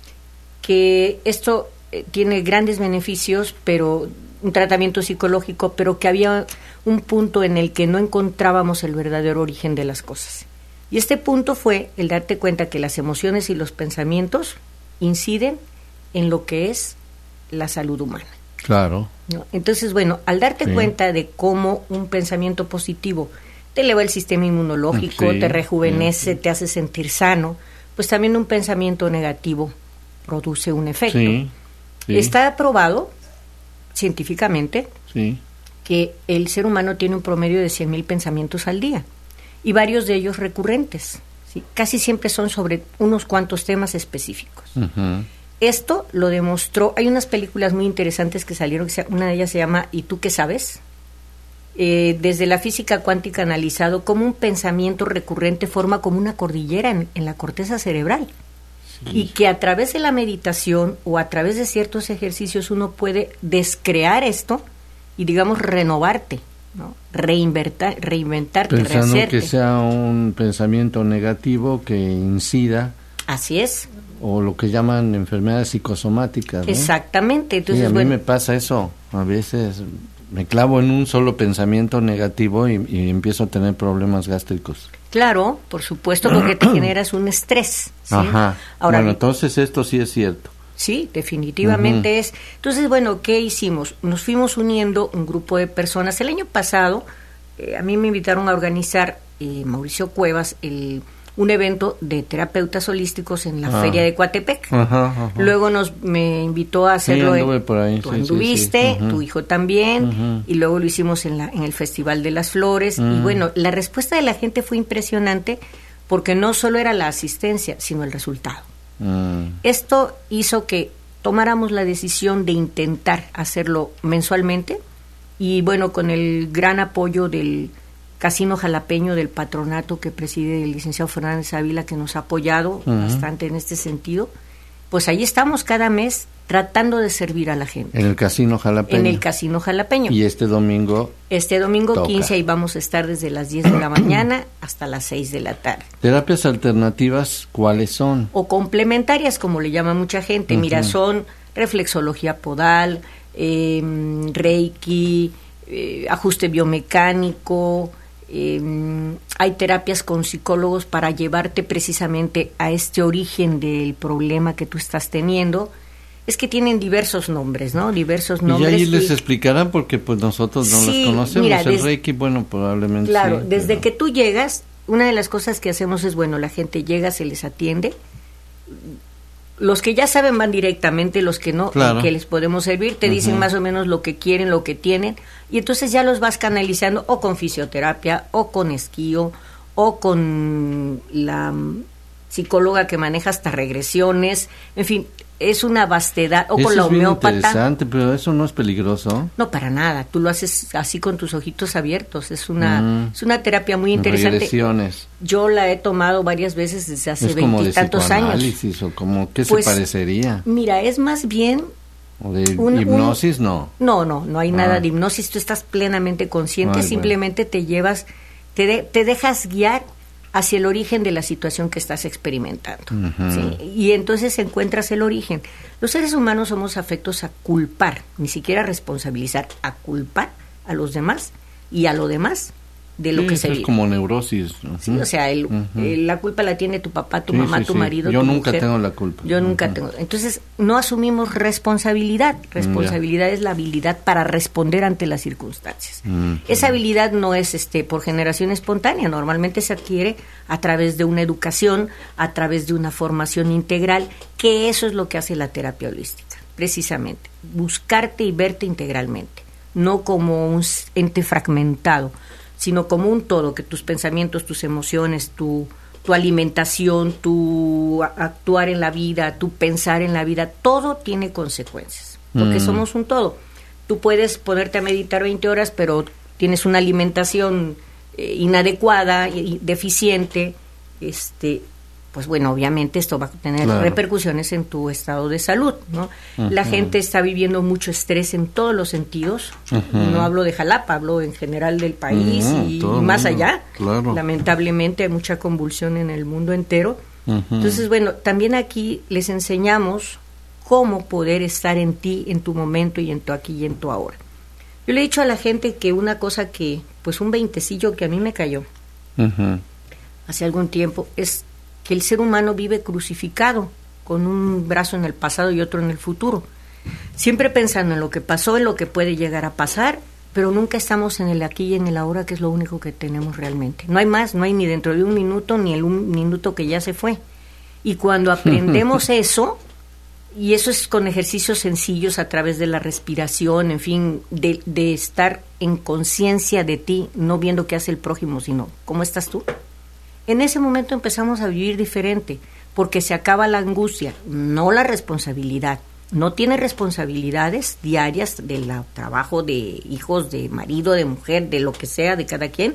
que esto eh, tiene grandes beneficios, pero un tratamiento psicológico, pero que había un punto en el que no encontrábamos el verdadero origen de las cosas. Y este punto fue el darte cuenta que las emociones y los pensamientos inciden en lo que es la salud humana, Claro. ¿no? Entonces, bueno, al darte Sí. cuenta de cómo un pensamiento positivo te eleva el sistema inmunológico, Sí, te rejuvenece, sí. te hace sentir sano, pues también un pensamiento negativo produce un efecto. Sí, sí, Está probado científicamente sí. que el ser humano tiene un promedio de cien mil pensamientos al día y varios de ellos recurrentes, ¿sí? Casi siempre son sobre unos cuantos temas específicos. Ujú. Esto lo demostró, hay unas películas muy interesantes que salieron, que se- una de ellas se llama ¿Y tú qué sabes? Eh, desde la física cuántica analizado cómo un pensamiento recurrente forma como una cordillera en, en la corteza cerebral. Y que a través de la meditación o a través de ciertos ejercicios uno puede descrear esto y, digamos, renovarte, ¿no? Reinventar, reinventarte, Pensando rehacerte. que sea un pensamiento negativo que incida, Así es, o lo que llaman enfermedades psicosomáticas, ¿no? exactamente. Entonces, Sí, a mí bueno, me pasa eso. A veces me clavo en un solo pensamiento negativo y, y empiezo a tener problemas gástricos. claro, por supuesto, porque te generas un estrés. ¿sí? Ajá. Ahora, Bueno, entonces esto sí es cierto. sí, definitivamente Ujú. es. Entonces, bueno, ¿qué hicimos? Nos fuimos uniendo un grupo de personas. El año pasado, eh, a mí me invitaron a organizar, eh, Mauricio Cuevas, el, un evento de terapeutas holísticos en la Ah. Feria de Coatepec. Ajá, ajá. Luego nos me invitó a hacerlo. Sí, anduve en- por ahí, tú sí, sí, anduviste, sí. Ujú. tu hijo también, Ujú. y luego lo hicimos en, la, en el Festival de las Flores. Y Mm. bueno, la respuesta de la gente fue impresionante porque no solo era la asistencia, sino el resultado. Mm. Esto hizo que tomáramos la decisión de intentar hacerlo mensualmente y bueno, con el gran apoyo del Casino Jalapeño, del patronato que preside el licenciado Fernández Ávila, que nos ha apoyado Ujú. bastante en este sentido, pues ahí estamos cada mes tratando de servir a la gente. En el Casino Jalapeño. En el Casino Jalapeño. Y este domingo, Este domingo Toca. quince ahí vamos a estar desde las diez de la mañana hasta las seis de la tarde. terapias alternativas, ¿cuáles son? O complementarias, como le llama mucha gente. Mira, Ujú. son reflexología podal, eh, reiki, eh, ajuste biomecánico, eh, hay terapias con psicólogos para llevarte precisamente a este origen del problema que tú estás teniendo. Es que tienen diversos nombres, ¿no? Diversos Y ya nombres. ahí les y- explicarán porque pues nosotros no Sí, las conocemos. mira, el des- Reiki, bueno, probablemente Claro, sí, desde pero- que tú llegas, una de las cosas que hacemos es, bueno, la gente llega, se les atiende. Los que ya saben van directamente, los que no, claro. que les podemos servir, te uh-huh. dicen más o menos lo que quieren, lo que tienen, y entonces ya los vas canalizando o con fisioterapia, o con esquío, o con la psicóloga que maneja hasta regresiones, en fin, es una vastedad, o eso con la es bien homeópata. Interesante, pero eso no es peligroso. No, para nada, tú lo haces así con tus ojitos abiertos, es una mm. es una terapia muy interesante. Regresiones. Yo la he tomado varias veces desde hace veintitantos años. ¿O como qué pues, se parecería? Mira, es más bien... ¿O de un, hipnosis? Un, no. No, no, no hay ah. nada de hipnosis, tú estás plenamente consciente, Ay, simplemente bueno. te llevas, te, de, te dejas guiar hacia el origen de la situación que estás experimentando. Uh-huh. ¿sí? Y entonces encuentras el origen. Los seres humanos somos afectos a culpar, ni siquiera a responsabilizar, a culpar a los demás y a lo demás de lo sí, que se es vive. como neurosis. Uh-huh. Sí, o sea, el, uh-huh. el, la culpa la tiene tu papá, tu sí, mamá, sí, tu sí. marido, Yo tu nunca mujer. tengo la culpa. Yo nunca uh-huh. tengo. Entonces, no asumimos responsabilidad. Responsabilidad yeah. es la habilidad para responder ante las circunstancias. Uh-huh. Esa habilidad no es este por generación espontánea, normalmente se adquiere a través de una educación, a través de una formación integral, que eso es lo que hace la terapia holística, precisamente. Buscarte y verte integralmente, no como un ente fragmentado, sino como un todo, que tus pensamientos, tus emociones, tu, tu alimentación, tu actuar en la vida, tu pensar en la vida, todo tiene consecuencias, porque mm. somos un todo. Tú puedes ponerte a meditar veinte horas, pero tienes una alimentación eh, inadecuada y deficiente, este, pues bueno, obviamente esto va a tener claro. repercusiones en tu estado de salud, ¿no? Uh-huh. La gente está viviendo mucho estrés en todos los sentidos, uh-huh. no hablo de Jalapa, hablo en general del país uh-huh. y, y más allá, claro. lamentablemente hay mucha convulsión en el mundo entero, uh-huh. entonces bueno, también aquí les enseñamos cómo poder estar en ti, en tu momento y en tu aquí y en tu ahora. Yo le he dicho a la gente que una cosa que, pues un veintecillo que a mí me cayó uh-huh. hace algún tiempo es que el ser humano vive crucificado, con un brazo en el pasado y otro en el futuro, siempre pensando en lo que pasó, en lo que puede llegar a pasar, pero nunca estamos en el aquí y en el ahora, que es lo único que tenemos realmente. No hay más, no hay ni dentro de un minuto, ni el un minuto que ya se fue. Y cuando aprendemos eso, y eso es con ejercicios sencillos a través de la respiración, en fin, de, de estar en conciencia de ti, no viendo qué hace el prójimo, sino cómo estás tú. En ese momento empezamos a vivir diferente, porque se acaba la angustia, no la responsabilidad. No tienes responsabilidades diarias del trabajo, de hijos, de marido, de mujer, de lo que sea, de cada quien,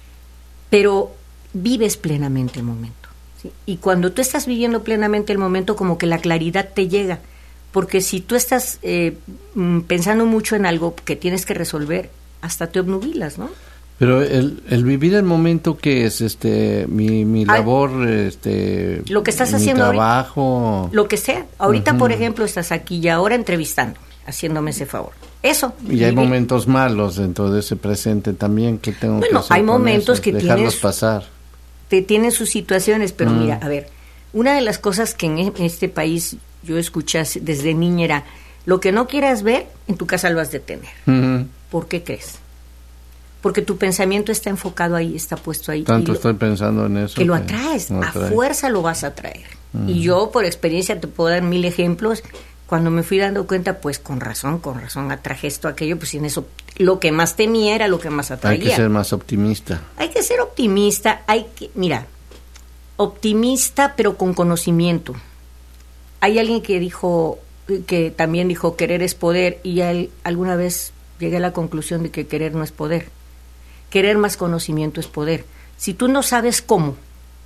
pero vives plenamente el momento, ¿sí? Y cuando tú estás viviendo plenamente el momento, como que la claridad te llega, porque si tú estás eh, pensando mucho en algo que tienes que resolver, hasta te obnubilas, ¿no? Pero el, el vivir el momento, que es este mi, mi labor, Ay, este lo que estás mi haciendo trabajo, ahorita, lo que sea. Ahorita, uh-huh. por ejemplo, estás aquí y ahora entrevistándome, haciéndome ese favor. Eso. Y hay vivir. momentos malos dentro de ese presente también que tengo bueno, que hacer. Hay momentos eso, que dejarlos tienes, pasar. Te tienen sus situaciones, pero uh-huh. mira, a ver, una de las cosas que en este país yo escuché desde niña era: lo que no quieras ver, en tu casa lo has de tener. Uh-huh. ¿Por qué crees? Porque tu pensamiento está enfocado ahí, está puesto ahí. Tanto lo, estoy pensando en eso. Que, que lo atraes, lo atrae. A fuerza lo vas a traer. Uh-huh. Y yo, por experiencia, te puedo dar mil ejemplos. Cuando me fui dando cuenta, pues con razón, con razón, atraje esto, aquello, pues sin eso, lo que más temía era lo que más atraía. Hay que ser más optimista. Hay que ser optimista, hay que, mira, optimista pero con conocimiento. Hay alguien que dijo, que también dijo, querer es poder, y él, alguna vez llegué a la conclusión de que querer no es poder. Querer más conocimiento es poder. Si tú no sabes cómo,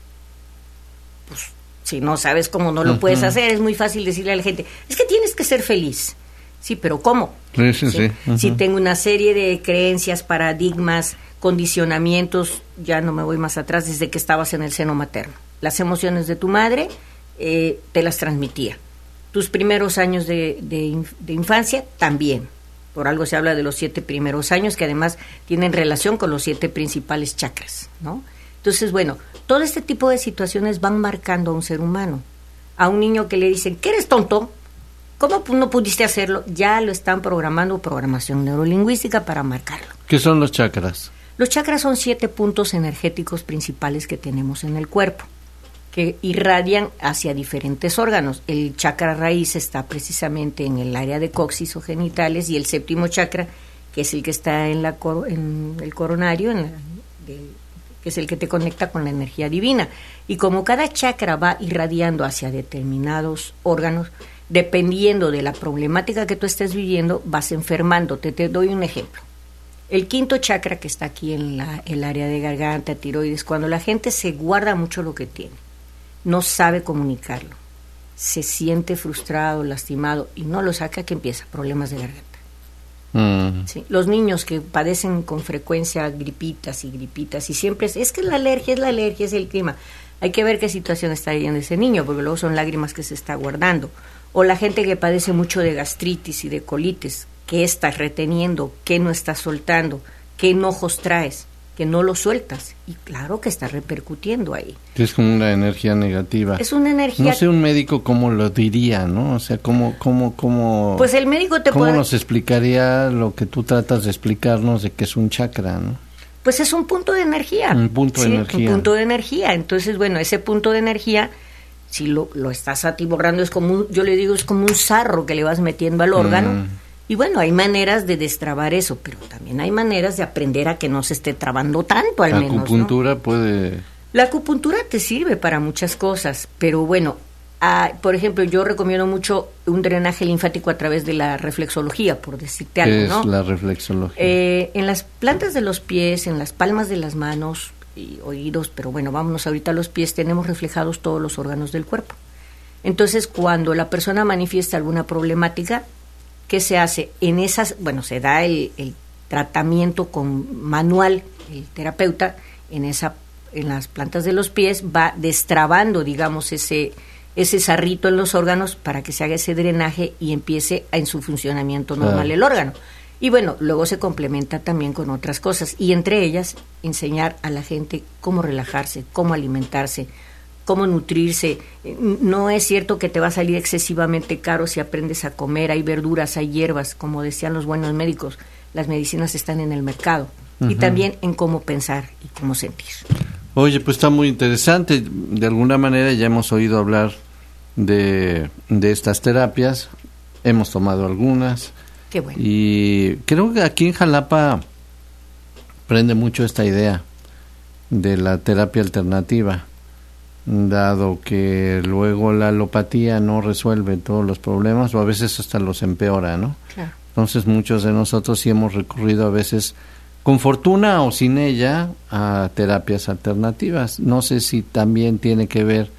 pues si no sabes cómo no lo uh-huh. puedes hacer, es muy fácil decirle a la gente, es que tienes que ser feliz. Sí, pero ¿cómo? Sí, sí, sí. Uh-huh. Si tengo una serie de creencias, paradigmas, condicionamientos, ya no me voy más atrás, desde que estabas en el seno materno. Las emociones de tu madre eh, te las transmitía. Tus primeros años de, de, de infancia también. Por algo se habla de los siete primeros años, que además tienen relación con los siete principales chakras, ¿no? Entonces, bueno, todo este tipo de situaciones van marcando a un ser humano. A un niño que le dicen, ¿que eres tonto? ¿Cómo no pudiste hacerlo? Ya lo están programando, programación neurolingüística, para marcarlo. ¿Qué son los chakras? Los chakras son siete puntos energéticos principales que tenemos en el cuerpo, que irradian hacia diferentes órganos. El chakra raíz está precisamente en el área de coxis o genitales, y el séptimo chakra, que es el que está en, la cor- en el coronario, en la, de, que es el que te conecta con la energía divina. Y como cada chakra va irradiando hacia determinados órganos, dependiendo de la problemática que tú estés viviendo, vas enfermándote. Te doy un ejemplo. El quinto chakra, que está aquí en la, el área de garganta, tiroides, cuando la gente se guarda mucho lo que tiene, no sabe comunicarlo, se siente frustrado, lastimado y no lo saca, que empieza problemas de garganta. Mm. ¿Sí? Los niños que padecen con frecuencia gripitas y gripitas y siempre es, es que la alergia es la alergia, es el clima. Hay que ver qué situación está viviendo ese niño, porque luego son lágrimas que se está guardando. O la gente que padece mucho de gastritis y de colitis, ¿qué estás reteniendo? ¿Qué no estás soltando? ¿Qué enojos traes? Que no lo sueltas, y claro que está repercutiendo ahí. Es como una energía negativa. Es una energía... No sé un médico cómo lo diría, ¿no? O sea, cómo, cómo, cómo... Pues el médico te ¿Cómo puede... nos explicaría lo que tú tratas de explicarnos de que es un chakra, ¿no? Pues es un punto de energía. Un punto ¿sí? de energía. Un punto de energía. Entonces, bueno, ese punto de energía, si lo, lo estás atiborrando, es como un, yo le digo, es como un sarro que le vas metiendo al órgano. Mm. Y bueno, hay maneras de destrabar eso, pero también hay maneras de aprender a que no se esté trabando tanto, al la menos. La acupuntura, ¿no? puede... La acupuntura te sirve para muchas cosas, pero bueno, ah, por ejemplo, yo recomiendo mucho un drenaje linfático a través de la reflexología, por decirte algo, ¿Qué ¿no? es la reflexología? Eh, en las plantas de los pies, en las palmas de las manos y oídos, pero bueno, vámonos ahorita a los pies, tenemos reflejados todos los órganos del cuerpo. Entonces, cuando la persona manifiesta alguna problemática, ¿qué se hace? En esas, bueno, se da el, el tratamiento con manual, el terapeuta, en esa, en las plantas de los pies, va destrabando, digamos, ese, ese sarrito en los órganos para que se haga ese drenaje y empiece en su funcionamiento normal ah. el órgano. Y bueno, luego se complementa también con otras cosas, y entre ellas, enseñar a la gente cómo relajarse, cómo alimentarse, cómo nutrirse. No es cierto que te va a salir excesivamente caro si aprendes a comer. Hay verduras, hay hierbas, como decían los buenos médicos, las medicinas están en el mercado. Uh-huh. Y también en cómo pensar y cómo sentir. Oye, pues está muy interesante. De alguna manera ya hemos oído hablar de, de estas terapias, hemos tomado algunas. Qué bueno. Y creo que aquí en Jalapa prende mucho esta idea de la terapia alternativa, dado que luego la alopatía no resuelve todos los problemas o a veces hasta los empeora, ¿no? Claro. Entonces muchos de nosotros sí hemos recurrido a veces, con fortuna o sin ella, a terapias alternativas. No sé si también tiene que ver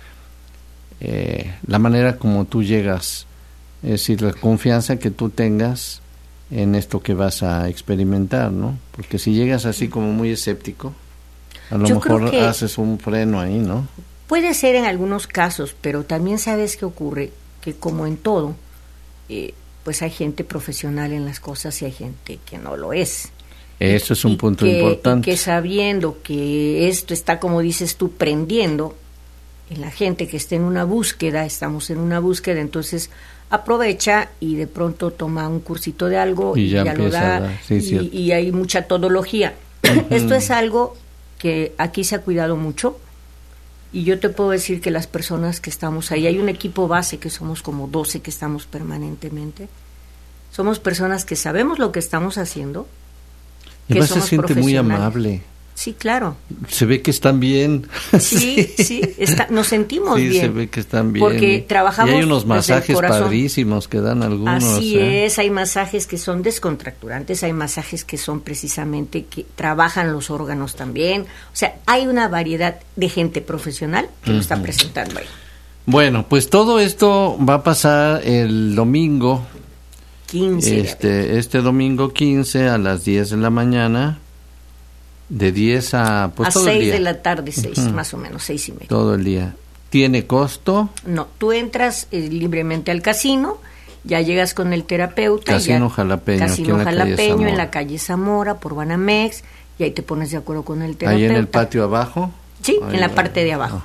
eh, la manera como tú llegas, es decir, la confianza que tú tengas en esto que vas a experimentar, ¿no? Porque si llegas así como muy escéptico, a lo Yo mejor creo que haces un freno ahí, ¿no? Puede ser en algunos casos, pero también sabes qué ocurre, que como en todo, eh, pues hay gente profesional en las cosas y hay gente que no lo es. Eso es un y punto que, importante. Y que sabiendo que esto está, como dices tú, prendiendo en la gente que está en una búsqueda, estamos en una búsqueda, entonces aprovecha y de pronto toma un cursito de algo y, y ya, ya lo da, sí, y, y hay mucha todología. Esto es algo que aquí se ha cuidado mucho. Y yo te puedo decir que las personas que estamos ahí, hay un equipo base que somos como doce que estamos permanentemente. Somos personas que sabemos lo que estamos haciendo. Y además se siente muy amable. Sí, claro. Se ve que están bien. Sí, sí, está, nos sentimos sí, bien. Sí, se ve que están bien. Porque trabajamos. Y hay unos masajes padrísimos que dan algunos. Así ¿eh? es, hay masajes que son descontracturantes, hay masajes que son precisamente que trabajan los órganos también. O sea, hay una variedad de gente profesional que uh-huh. lo está presentando ahí. Bueno, pues todo esto va a pasar el domingo. quince. Este, este domingo quince a las diez de la mañana. De diez a... Pues a todo seis el día. de la tarde, seis, uh-huh. más o menos, seis y media. Todo el día. ¿Tiene costo? No, tú entras eh, libremente al casino, ya llegas con el terapeuta. Casino ya, Jalapeño. Casino en Jalapeño, en la calle Zamora, por Banamex, y ahí te pones de acuerdo con el terapeuta. ¿Ahí en el patio abajo? Sí, ahí en la va. parte de abajo. Ajá.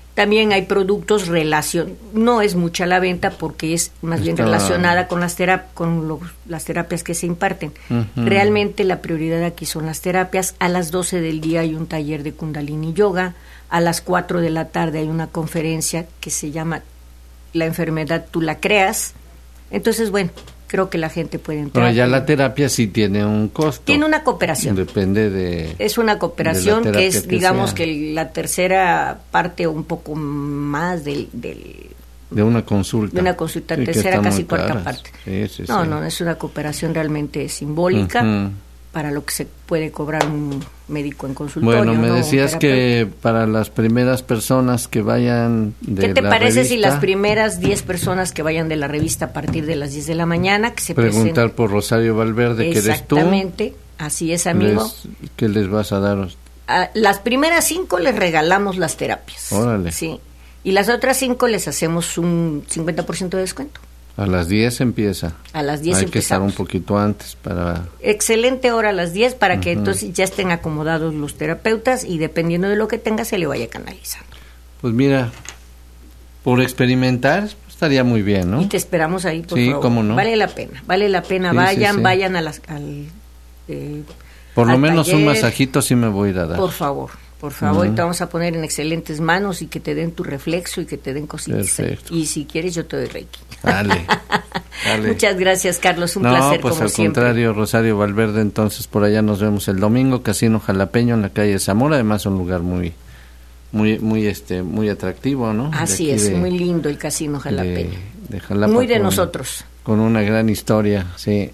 También hay productos relacion, no es mucha la venta porque es más bien Está... relacionada con las terap con los, las terapias que se imparten. Uh-huh. Realmente la prioridad aquí son las terapias. A las doce del día hay un taller de Kundalini Yoga, a las cuatro de la tarde hay una conferencia que se llama La enfermedad tú la creas. Entonces, bueno, creo que la gente puede entrar. Pero ya la terapia sí tiene un costo. Tiene una cooperación. Depende de... Es una cooperación que es, que digamos, sea. que la tercera parte o un poco más del... del de una consulta. De una consulta, sí, tercera, casi cuarta caras. parte. Sí, sí, no, sí. no, es una cooperación realmente simbólica uh-huh. para lo que se puede cobrar un médico en consultorio. Bueno, me ¿no? decías que para las primeras personas que vayan de ¿Qué te la parece revista, si las primeras diez personas que vayan de la revista a partir de las diez de la mañana, que se preguntar presenten? por Rosario Valverde, que eres tú? Exactamente, así es, amigo. Les, ¿Qué les vas a dar? A las primeras cinco les regalamos las terapias. Órale. Sí. Y las otras cinco les hacemos un cincuenta por ciento de descuento. A las diez empieza. A las diez Hay que estar empezamos. un poquito antes para... Excelente hora a las diez para uh-huh. que entonces ya estén acomodados los terapeutas y dependiendo de lo que tenga se le vaya canalizando. Pues mira, por experimentar estaría muy bien, ¿no? Y te esperamos ahí, por sí, favor. cómo no. Vale la pena, vale la pena. Sí, vayan, sí, sí. vayan a las, al... Eh, por lo al menos taller. un masajito sí me voy a ir a dar. Por favor, por favor, Uh-huh. te vamos a poner en excelentes manos y que te den tu reflexo y que te den cositas. Perfecto. Y si quieres yo te doy Reiki. Dale, dale. Muchas gracias, Carlos, un no, placer pues como al siempre. contrario, Rosario Valverde, entonces por allá nos vemos el domingo, Casino Jalapeño en la calle Zamora, además un lugar muy muy muy este muy atractivo, ¿no? Así De aquí es, de, muy lindo el Casino Jalapeño. de, de Jalapa, muy de con, nosotros. Con una gran historia, sí.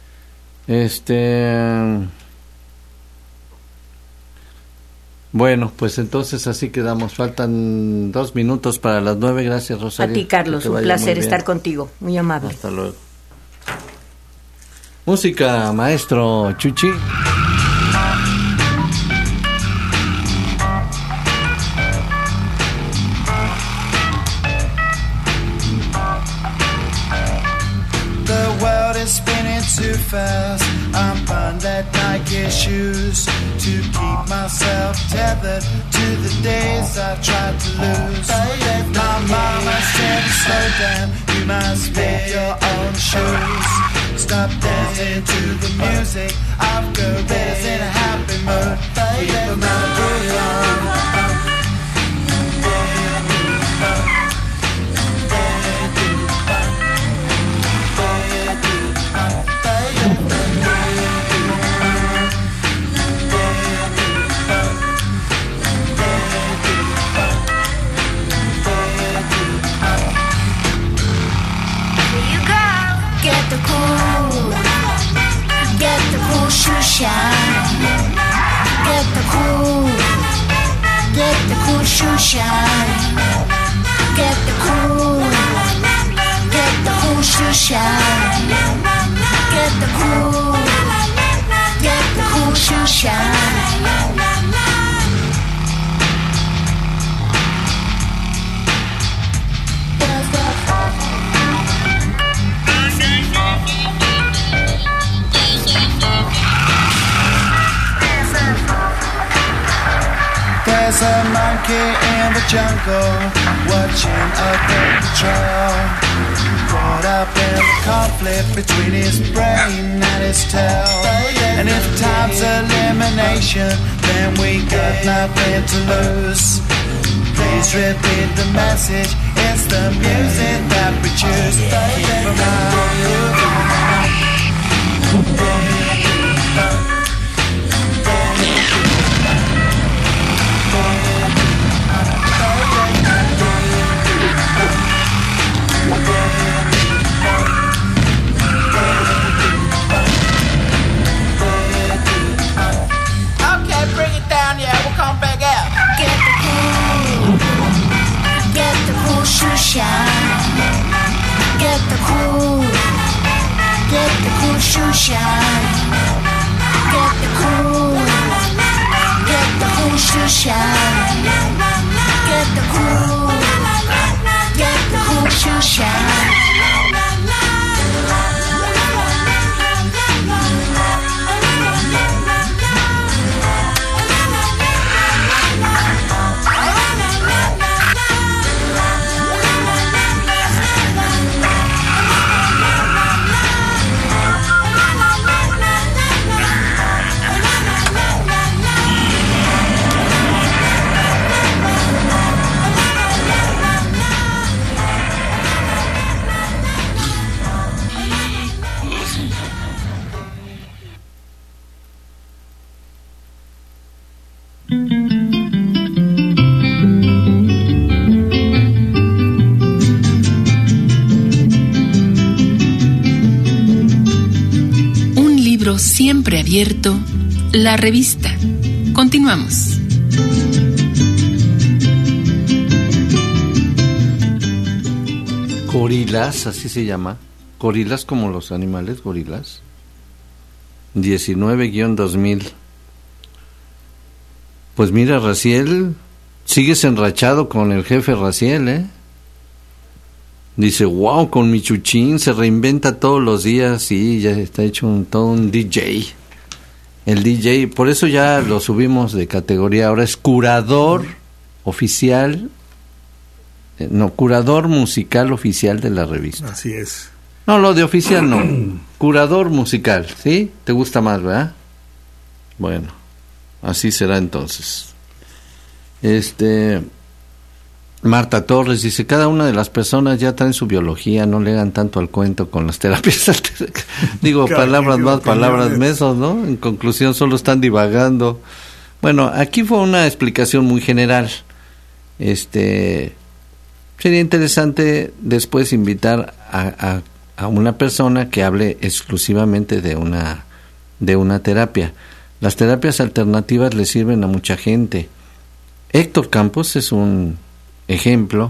Este Bueno, pues entonces así quedamos. Faltan dos minutos para las nueve. Gracias, Rosario. A ti, Carlos, Que te un vaya placer muy bien. estar contigo. Muy amable. Hasta luego. Música, maestro Chuchi. The world is spinning too fast. I'm buying that Nike shoes to keep myself tethered to the days I tried to lose. My mama said, slow down, you must make your own shoes. Stop dancing to the music of gorillas in a happy mood. Keep 'em out of the Get the cool, get the cool shoe shine. Get the cool, get the cool shoe shine. Get the cool, get the cool shoe shine. Get the cool, get the cool shoe shine. There's a monkey in the jungle watching a paper trail. Caught up in the conflict between his brain and his tail. And if time's elimination, then we got nothing to lose. Please repeat the message. It's the music that we choose. Keep 'em out. Okay, bring it down, yeah, we'll come back out. Get the cool, get the cool shoe shine. Get the cool, get the cool shoe shine. Get the cool, get the cool shoe shine. Get the cool, get the cool shoe shine. libro siempre abierto, La Revista. Continuamos. Gorilas, así se llama. Gorilas como los animales, gorilas. diecinueve guión dos mil. Pues mira, Raciel, sigues enrachado con el jefe Raciel, ¿eh? Dice, wow, con mi chuchín se reinventa todos los días. Sí, ya está hecho un, todo un D J. El D J, por eso ya lo subimos de categoría. Ahora es curador oficial, eh, no, curador musical oficial de la revista. Así es. No, lo de oficial no. Curador musical, ¿sí? ¿Te gusta más, verdad? Bueno, así será entonces. Este... Marta Torres dice, cada una de las personas ya traen su biología, no le hagan tanto al cuento con las terapias alternativas. Digo, Cada palabras quien más, palabras opiniones. menos, ¿no? En conclusión, solo están divagando. Bueno, aquí fue una explicación muy general. Este, sería interesante después invitar a, a, a una persona que hable exclusivamente de una, de una terapia. Las terapias alternativas le sirven a mucha gente. Héctor Campos es un ejemplo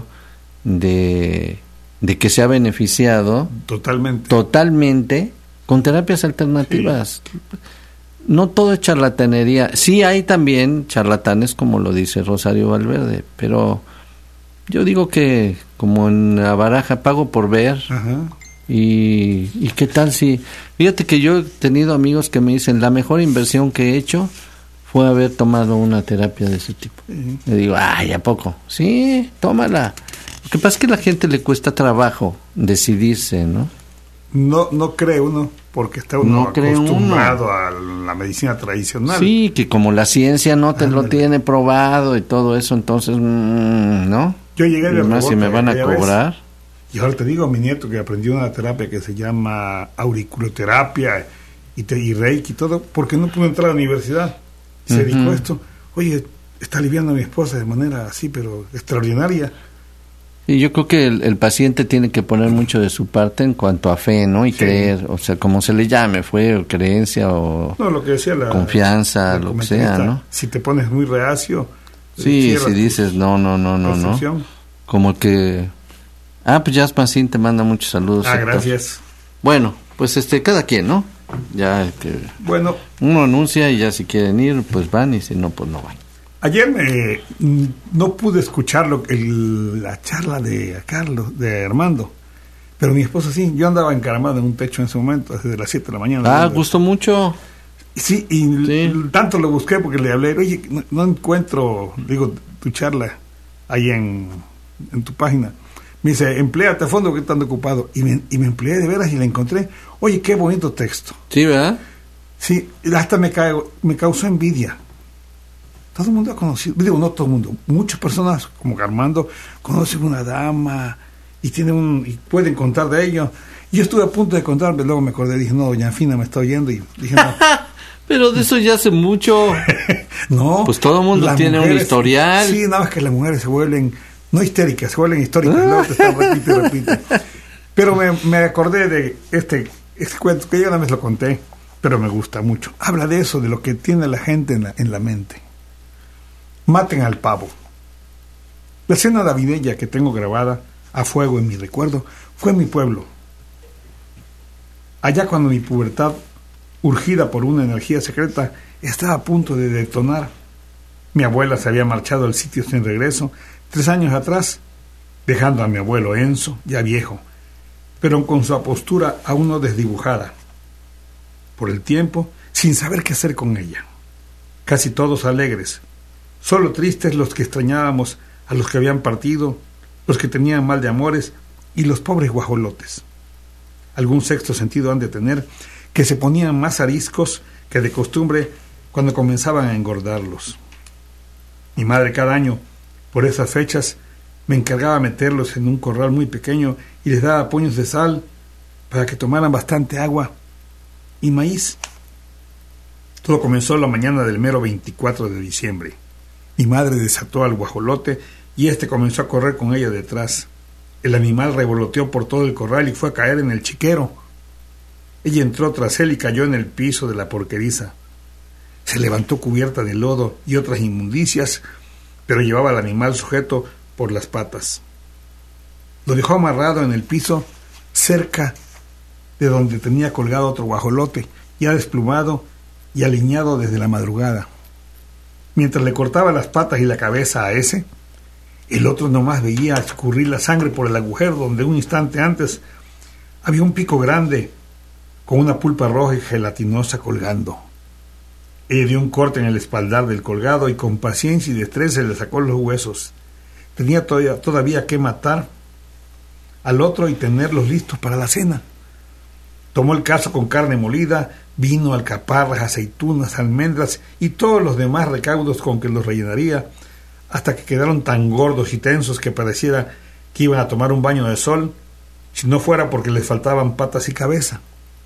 de, de que se ha beneficiado Totalmente. totalmente con terapias alternativas. Sí. No todo es charlatanería. Sí hay también charlatanes, como lo dice Rosario Valverde, pero yo digo que como en la baraja pago por ver. Ajá. Y, y qué tal si... Fíjate que yo he tenido amigos que me dicen, la mejor inversión que he hecho fue haber tomado una terapia de ese tipo. Uh-huh. Le digo, ay, ¿a poco? Sí, tómala. Lo que pasa es que a la gente le cuesta trabajo decidirse, ¿no? No, no cree uno, porque está uno no acostumbrado uno. a la medicina tradicional. Sí, que como la ciencia no te ah, lo vale. tiene probado y todo eso, entonces, mmm, ¿no? Yo llegué de más si me van a cobrar. Vez, y ahora te digo a mi nieto que aprendió una terapia que se llama auriculoterapia y, te, y reiki y todo, porque no pudo entrar a la universidad. Se uh-huh. dedicó a esto. Oye, está aliviando a mi esposa de manera así, pero extraordinaria. Y yo creo que el, el paciente tiene que poner mucho de su parte en cuanto a fe, ¿no? Y sí. creer, o sea, como se le llame, fue o creencia o no, lo que decía la, confianza, la lo que sea, ¿no? Si te pones muy reacio. Sí, si dices no, no, no, no, no. Como que... Ah, pues Jasmine te manda muchos saludos. Ah, sector. Gracias. Bueno, pues este, cada quien, ¿no? Ya que bueno, uno anuncia y ya si quieren ir, pues van, y si no, pues no van. Ayer me, no pude escuchar lo, el, la charla de Carlos, de Armando, pero mi esposa sí. Yo andaba encaramado en un techo en ese momento, desde las siete de la mañana. Ah, gustó mucho. Sí, y sí. tanto lo busqué porque le hablé, oye, no, no encuentro, digo, tu charla ahí en, en tu página. Me dice, empléate a fondo que están ocupado. Y me, y me empleé de veras y la encontré. Oye, qué bonito texto. Sí, ¿verdad? Sí, hasta me, caigo, me causó envidia. Todo el mundo ha conocido, digo, no todo el mundo, muchas personas como Armando conocen una dama y tienen un, y pueden contar de ello. Y yo estuve a punto de contarme, luego me acordé, dije, no, doña Fina me está oyendo y dije, no. Pero de eso ya hace mucho. No. Pues todo el mundo tiene mujeres, un historial. Sí, nada más que las mujeres se vuelven... No histéricas, se vuelven históricas, luego te están repite y repite. Pero me, me acordé de este, este cuento, que yo una vez lo conté, pero me gusta mucho. Habla de eso, de lo que tiene la gente en la, en la mente. Maten al pavo. La escena navideña que tengo grabada a fuego en mi recuerdo fue en mi pueblo. Allá cuando mi pubertad, urgida por una energía secreta, estaba a punto de detonar. Mi abuela se había marchado al sitio sin regreso, tres años atrás, dejando a mi abuelo Enzo, ya viejo, pero con su postura aún no desdibujada por el tiempo, sin saber qué hacer con ella. Casi todos alegres, solo tristes los que extrañábamos a los que habían partido, los que tenían mal de amores y los pobres guajolotes. Algún sexto sentido han de tener, que se ponían más ariscos que de costumbre cuando comenzaban a engordarlos. Mi madre cada año, por esas fechas, me encargaba meterlos en un corral muy pequeño y les daba puños de sal para que tomaran bastante agua y maíz. Todo comenzó la mañana del mero veinticuatro de diciembre. Mi madre desató al guajolote y éste comenzó a correr con ella detrás. El animal revoloteó por todo el corral y fue a caer en el chiquero. Ella entró tras él y cayó en el piso de la porqueriza. Se levantó cubierta de lodo y otras inmundicias, pero llevaba al animal sujeto por las patas. Lo dejó amarrado en el piso cerca de donde tenía colgado otro guajolote, ya desplumado y aliñado desde la madrugada. Mientras le cortaba las patas y la cabeza a ese, el otro nomás veía escurrir la sangre por el agujero donde un instante antes había un pico grande con una pulpa roja y gelatinosa colgando. Ella dio un corte en el espaldar del colgado y con paciencia y destreza le sacó los huesos. Tenía todavía, todavía que matar al otro y tenerlos listos para la cena. Tomó el cazo con carne molida, vino, alcaparras, aceitunas, almendras y todos los demás recaudos con que los rellenaría, hasta que quedaron tan gordos y tensos que pareciera que iban a tomar un baño de sol, si no fuera porque les faltaban patas y cabeza.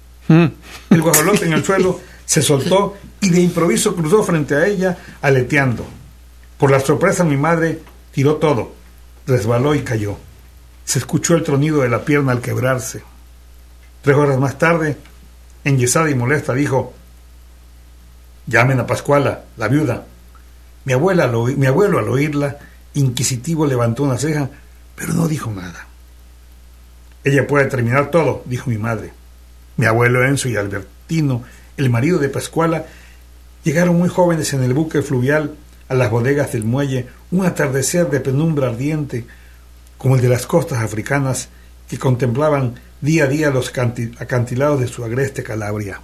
El guajolote en el suelo se soltó y de improviso cruzó frente a ella, aleteando. Por la sorpresa mi madre tiró todo, resbaló y cayó. Se escuchó el tronido de la pierna al quebrarse. Tres horas más tarde, enyesada y molesta, dijo: «Llamen a Pascuala, la viuda». Mi, abuela lo, mi abuelo, al oírla, inquisitivo, levantó una ceja, pero no dijo nada. «Ella puede terminar todo», dijo mi madre. Mi abuelo Enzo y Albertino, el marido de Pascuala, llegaron muy jóvenes en el buque fluvial a las bodegas del muelle, un atardecer de penumbra ardiente, como el de las costas africanas, que contemplaban día a día los acantilados de su agreste Calabria.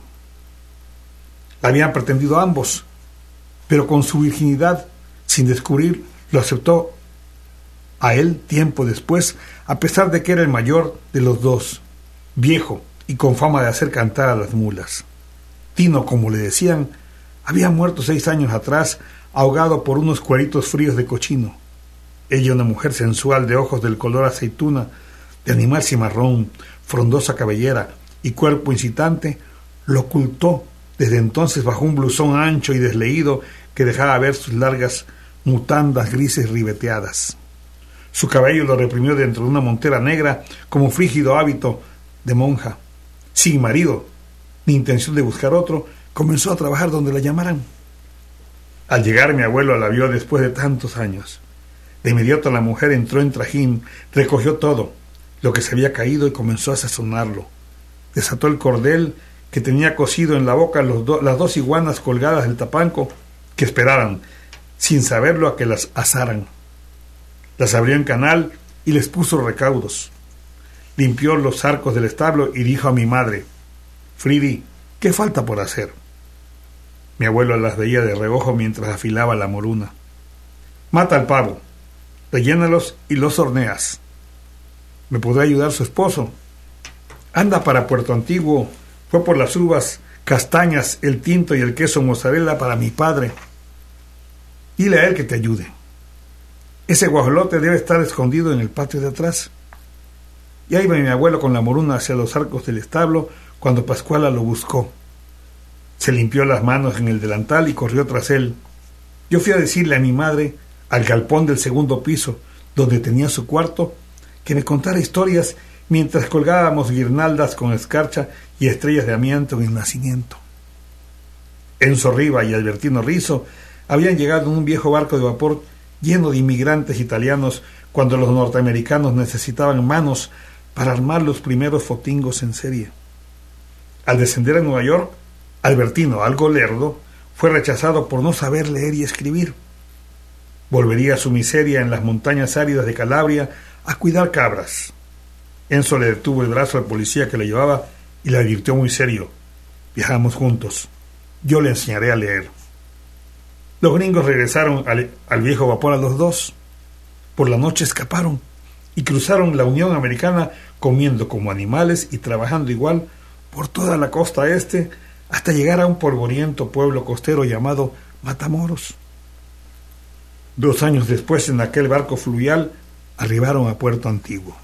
La habían pretendido ambos, pero con su virginidad, sin descubrir, lo aceptó a él tiempo después, a pesar de que era el mayor de los dos, viejo y con fama de hacer cantar a las mulas. Tino, como le decían, había muerto seis años atrás, ahogado por unos cueritos fríos de cochino. Ella, una mujer sensual de ojos del color aceituna, de animal cimarrón, frondosa cabellera y cuerpo incitante, lo ocultó desde entonces bajo un blusón ancho y desleído que dejaba ver sus largas mutandas grises ribeteadas. Su cabello lo reprimió dentro de una montera negra como frígido hábito de monja. Sin marido, ni intención de buscar otro, comenzó a trabajar donde la llamaran. Al llegar, mi abuelo la vio después de tantos años. De inmediato la mujer entró en trajín, recogió todo, lo que se había caído, y comenzó a sazonarlo. Desató el cordel que tenía cosido en la boca los do, las dos iguanas colgadas del tapanco, que esperaran, sin saberlo, a que las asaran. Las abrió en canal y les puso recaudos. Limpió los arcos del establo y dijo a mi madre: «Fridi, ¿qué falta por hacer?». Mi abuelo las veía de reojo mientras afilaba la moruna. «Mata al pavo, rellénalos y los horneas. ¿Me podrá ayudar su esposo? Anda para Puerto Antiguo, fue por las uvas, castañas, el tinto y el queso mozzarella para mi padre. Dile a él que te ayude. Ese guajolote debe estar escondido en el patio de atrás». Y ahí iba mi abuelo con la moruna hacia los arcos del establo cuando Pascuala lo buscó. Se limpió las manos en el delantal y corrió tras él. Yo fui a decirle a mi madre, al galpón del segundo piso, donde tenía su cuarto, que me contara historias mientras colgábamos guirnaldas con escarcha y estrellas de amianto en el nacimiento. Enzo Riva y Albertino Rizzo habían llegado en un viejo barco de vapor lleno de inmigrantes italianos cuando los norteamericanos necesitaban manos para armar los primeros fotingos en serie. Al descender a Nueva York, Albertino, algo lerdo, fue rechazado por no saber leer y escribir. Volvería a su miseria en las montañas áridas de Calabria a cuidar cabras. Enzo le detuvo el brazo al policía que le llevaba y le advirtió muy serio: «Viajamos juntos. Yo le enseñaré a leer». Los gringos regresaron al, al viejo vapor a los dos. Por la noche escaparon y cruzaron la Unión Americana comiendo como animales y trabajando igual por toda la costa este hasta llegar a un polvoriento pueblo costero llamado Matamoros. Dos años después, en aquel barco fluvial, arribaron a Puerto Antiguo.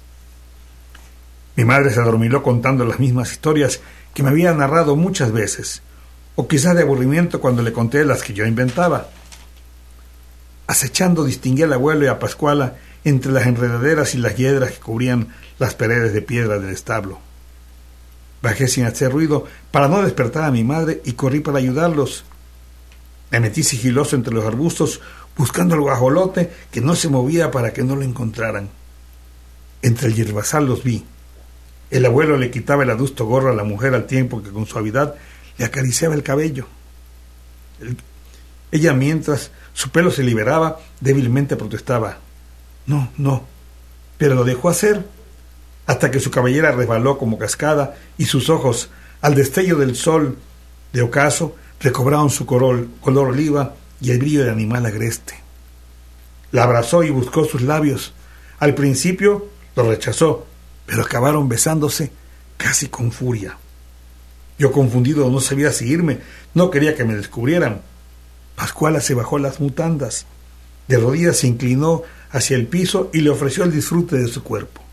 Mi madre se adormiló contando las mismas historias que me había narrado muchas veces, o quizás de aburrimiento cuando le conté las que yo inventaba. Acechando distinguí al abuelo y a Pascuala entre las enredaderas y las hiedras que cubrían las paredes de piedra del establo. Bajé sin hacer ruido para no despertar a mi madre y corrí para ayudarlos. Me metí sigiloso entre los arbustos buscando el guajolote que no se movía para que no lo encontraran. Entre el hierbazal los vi. El abuelo le quitaba el adusto gorro a la mujer al tiempo que con suavidad le acariciaba el cabello. El... Ella, mientras su pelo se liberaba, débilmente protestaba. No, no, pero lo dejó hacer, hasta que su cabellera resbaló como cascada y sus ojos, al destello del sol de ocaso, recobraron su color, color oliva y el brillo de animal agreste. La abrazó y buscó sus labios. Al principio lo rechazó, pero acabaron besándose casi con furia. Yo, confundido, no sabía si irme, no quería que me descubrieran. Pascuala se bajó las mutandas. De rodillas se inclinó hacia el piso y le ofreció el disfrute de su cuerpo.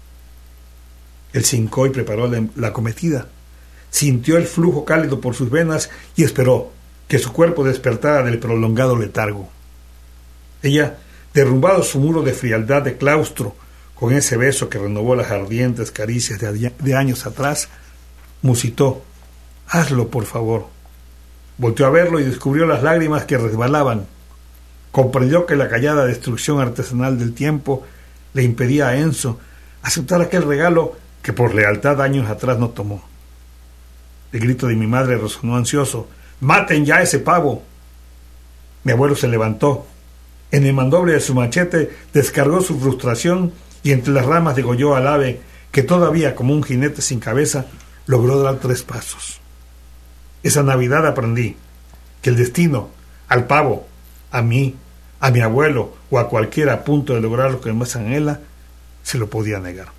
Él se hincó y preparó la, la acometida. Sintió el flujo cálido por sus venas y esperó que su cuerpo despertara del prolongado letargo. Ella, derrumbado su muro de frialdad de claustro, con ese beso que renovó las ardientes caricias de, de años atrás, musitó: «Hazlo, por favor». Volteó a verlo y descubrió las lágrimas que resbalaban. Comprendió que la callada destrucción artesanal del tiempo le impedía a Enzo aceptar aquel regalo que por lealtad años atrás no tomó. El grito de mi madre resonó ansioso: «¡Maten ya ese pavo!». Mi abuelo se levantó. En el mandoble de su machete descargó su frustración y entre las ramas degolló al ave que todavía, como un jinete sin cabeza, logró dar tres pasos. Esa Navidad aprendí que el destino, al pavo, a mí, a mi abuelo o a cualquiera a punto de lograr lo que más anhela, se lo podía negar.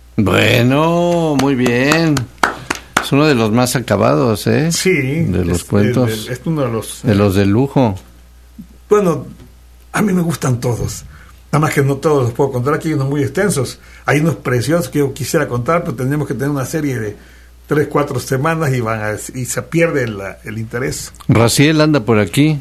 Bueno, muy bien. Es uno de los más acabados, ¿eh? Sí. De los es, cuentos. Es, es uno de los... De los de lujo. Bueno, a mí me gustan todos. Nada más que no todos los puedo contar. Aquí hay unos muy extensos. Hay unos preciosos que yo quisiera contar, pero tendríamos que tener una serie de tres, cuatro semanas y van a, y se pierde la, el interés. Raciel anda por aquí.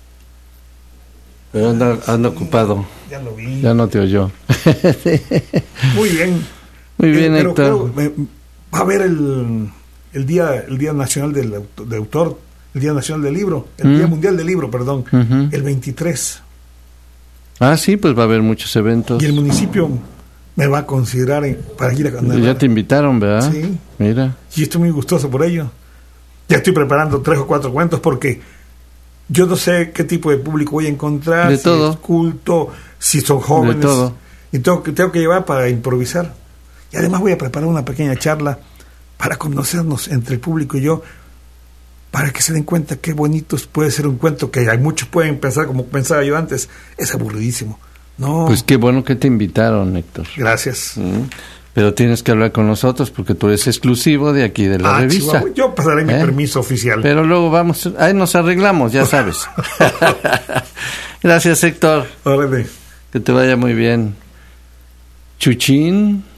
Pero anda, anda ocupado. Ya lo vi. Ya no te oyó. Muy bien. Muy bien, eh, Héctor. Pero, eh, va a haber el, el día el día nacional del autor, de autor, el día nacional del libro, el mm. día mundial del libro, perdón, uh-huh. el veintitrés. Ah, sí, pues va a haber muchos eventos. Y el municipio me va a considerar en, para ir a cantar. Ya te invitaron, ¿verdad? Sí. Mira. Y estoy muy gustoso por ello. Ya estoy preparando tres o cuatro cuentos porque yo no sé qué tipo de público voy a encontrar. De si todo. es culto, si son jóvenes. De todo. Y tengo que, tengo que llevar para improvisar. Y además voy a preparar una pequeña charla para conocernos entre el público y yo, para que se den cuenta qué bonito puede ser un cuento que hay muchos pueden pensar como pensaba yo antes. Es aburridísimo. No. Pues qué bueno que te invitaron, Héctor. Gracias. Mm. Pero tienes que hablar con nosotros porque tú eres exclusivo de aquí de la ah, revista. Chihuahua. Yo pasaré mi ¿Eh? permiso oficial. Pero luego vamos, ahí nos arreglamos, ya sabes. Gracias, Héctor. Órale. Que te vaya muy bien. Chuchín.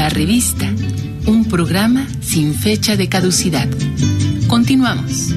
La Revista, un programa sin fecha de caducidad. Continuamos.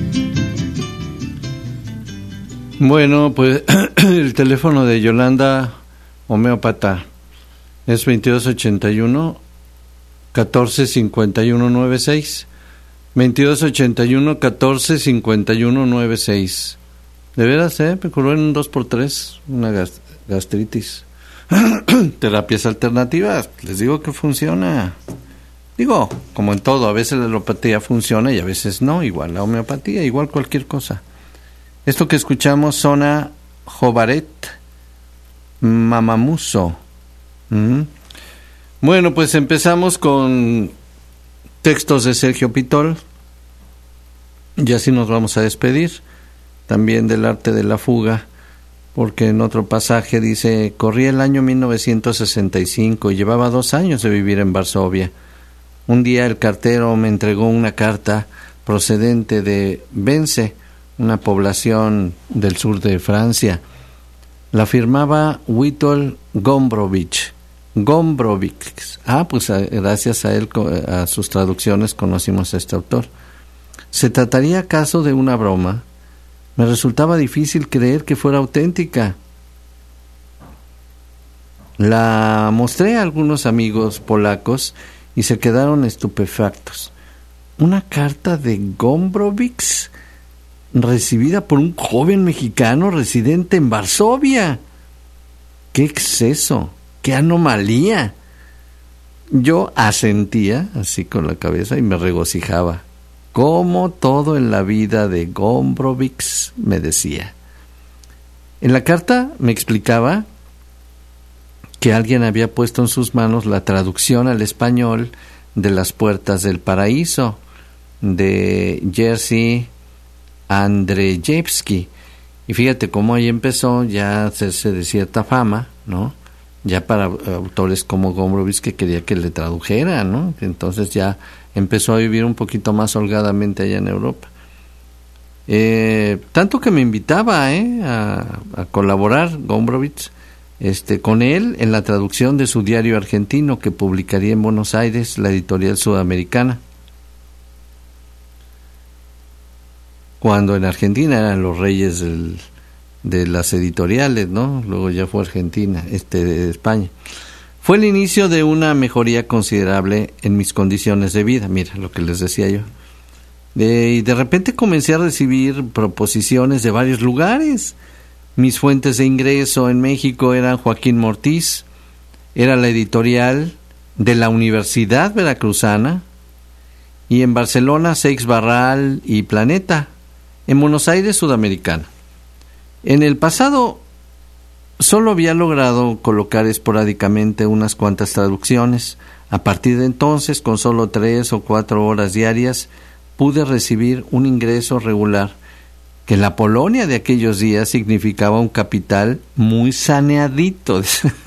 Bueno, pues el teléfono de Yolanda, homeópata, es veintidós ochenta y uno, catorce cincuenta y uno noventa y seis. veintidós ochenta y uno, catorce cincuenta y uno noventa y seis. De veras, ¿eh? Me curó en un dos por tres, una gas- gastritis. Terapias alternativas, les digo que funciona. Digo, como en todo, a veces la alopatía funciona y a veces no, igual la homeopatía, igual cualquier cosa. Esto que escuchamos sona Jobaret Mamamuso. ¿Mm? Bueno, pues empezamos con textos de Sergio Pitol, y así nos vamos a despedir, también del arte de la fuga, porque en otro pasaje dice: corría el año mil novecientos sesenta y cinco y llevaba dos años de vivir en Varsovia. Un día el cartero me entregó una carta procedente de Vence, una población del sur de Francia. La firmaba Witold Gombrowicz. Gombrowicz. Ah, pues a, gracias a él, a sus traducciones, conocimos a este autor. ¿Se trataría acaso de una broma? Me resultaba difícil creer que fuera auténtica. La mostré a algunos amigos polacos y se quedaron estupefactos. ¿Una carta de Gombrowicz recibida por un joven mexicano residente en Varsovia? ¡Qué exceso! ¡Qué anomalía! Yo asentía así con la cabeza y me regocijaba. Como todo en la vida de Gombrowicz, me decía. En la carta me explicaba que alguien había puesto en sus manos la traducción al español de Las Puertas del Paraíso, de Jerzy Andrzejewski. Y fíjate cómo ahí empezó ya a hacerse de cierta fama, ¿no? Ya para autores como Gombrowicz, que quería que le tradujera, ¿no? Entonces ya empezó a vivir un poquito más holgadamente allá en Europa. Eh, tanto que me invitaba ¿eh? a, a colaborar Gombrowicz este, con él en la traducción de su diario argentino, que publicaría en Buenos Aires la editorial Sudamericana. Cuando en Argentina eran los reyes del, de las editoriales, ¿no? Luego ya fue Argentina, este de España. Fue el inicio de una mejoría considerable en mis condiciones de vida, mira lo que les decía yo. De, y de repente comencé a recibir proposiciones de varios lugares. Mis fuentes de ingreso en México eran Joaquín Mortiz, era la editorial de la Universidad Veracruzana, y en Barcelona Seix Barral y Planeta, en Buenos Aires Sudamericana. En el pasado solo había logrado colocar esporádicamente unas cuantas traducciones. A partir de entonces, con solo tres o cuatro horas diarias, pude recibir un ingreso regular, que en la Polonia de aquellos días significaba un capital muy saneadito.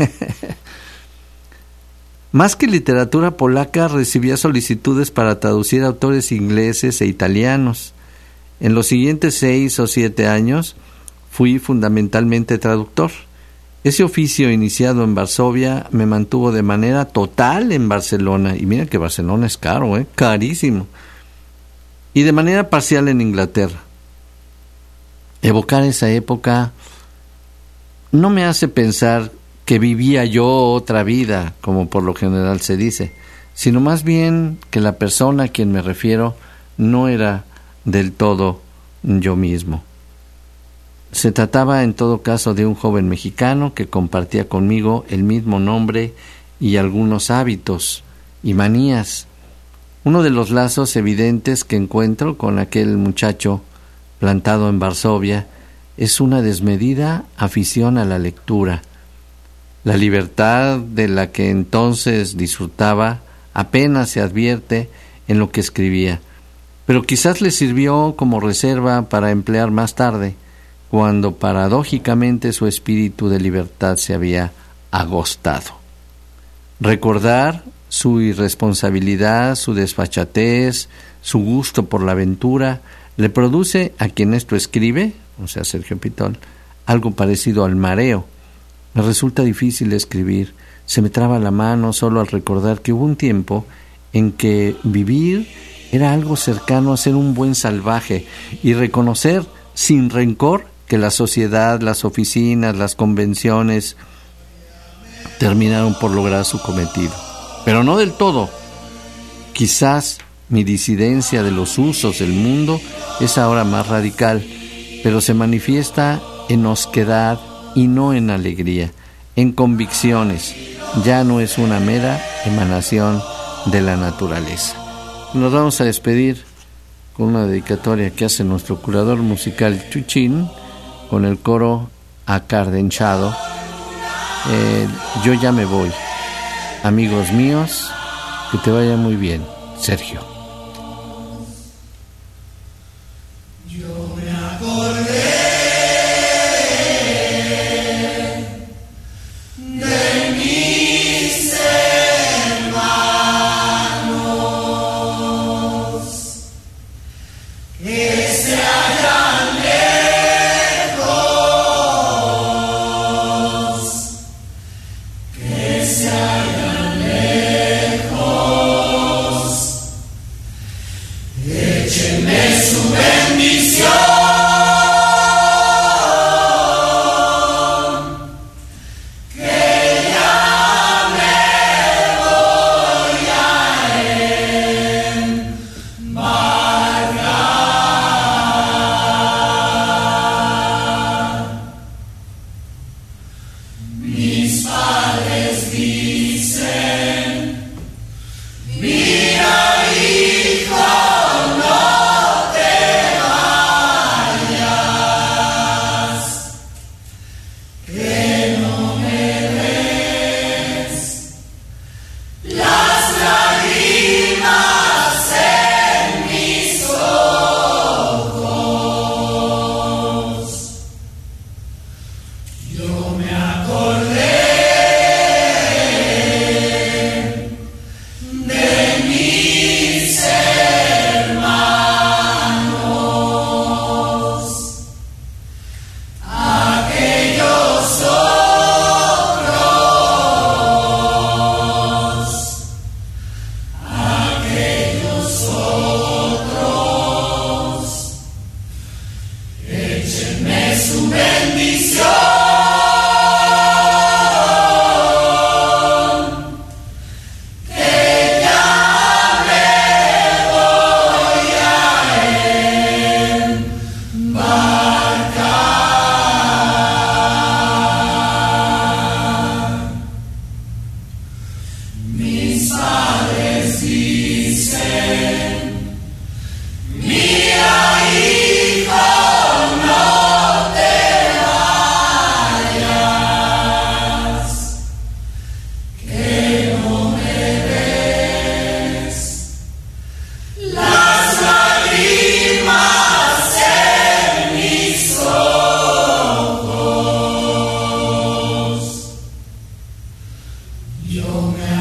Más que literatura polaca, recibía solicitudes para traducir autores ingleses e italianos. En los siguientes seis o siete años fui fundamentalmente traductor. Ese oficio, iniciado en Varsovia, me mantuvo de manera total en Barcelona. Y mira que Barcelona es caro, ¿eh? Carísimo. Y de manera parcial en Inglaterra. Evocar esa época no me hace pensar que vivía yo otra vida, como por lo general se dice, sino más bien que la persona a quien me refiero no era del todo yo mismo. Se trataba en todo caso de un joven mexicano que compartía conmigo el mismo nombre y algunos hábitos y manías. Uno de los lazos evidentes que encuentro con aquel muchacho plantado en Varsovia es una desmedida afición a la lectura. La libertad de la que entonces disfrutaba apenas se advierte en lo que escribía, pero quizás le sirvió como reserva para emplear más tarde, cuando paradójicamente su espíritu de libertad se había agostado. Recordar su irresponsabilidad, su desfachatez, su gusto por la aventura, le produce a quien esto escribe, o sea, Sergio Pitol, algo parecido al mareo. Me resulta difícil escribir. se me traba la mano solo al recordar que hubo un tiempo en que vivir era algo cercano a ser un buen salvaje y reconocer sin rencor que la sociedad, las oficinas, las convenciones terminaron por lograr su cometido. Pero no del todo. Quizás mi disidencia de los usos del mundo es ahora más radical, pero se manifiesta en osquedad y no en alegría, en convicciones. Ya no es una mera emanación de la naturaleza. Nos vamos a despedir con una dedicatoria que hace nuestro curador musical Chuchín, con el coro acardenchado. Eh, yo ya me voy. Amigos míos, que te vaya muy bien. Sergio. Yo me acordé de mis hermanos que se hallan lejos, que se hallan lejos. Échenme su bendición, que ya me voy a embarcar. Mis padres dicen: mira, hijo, no te vayas, que no me des las lágrimas en mis ojos. Yo me acordé de mis hermanos, aquellos otros, aquellos otros. Échenme su bendición, que ya me voy a embarcar. Mis padres dicen: mira, hijo, no te vayas, que no me des las lágrimas en mis ojos. Yo me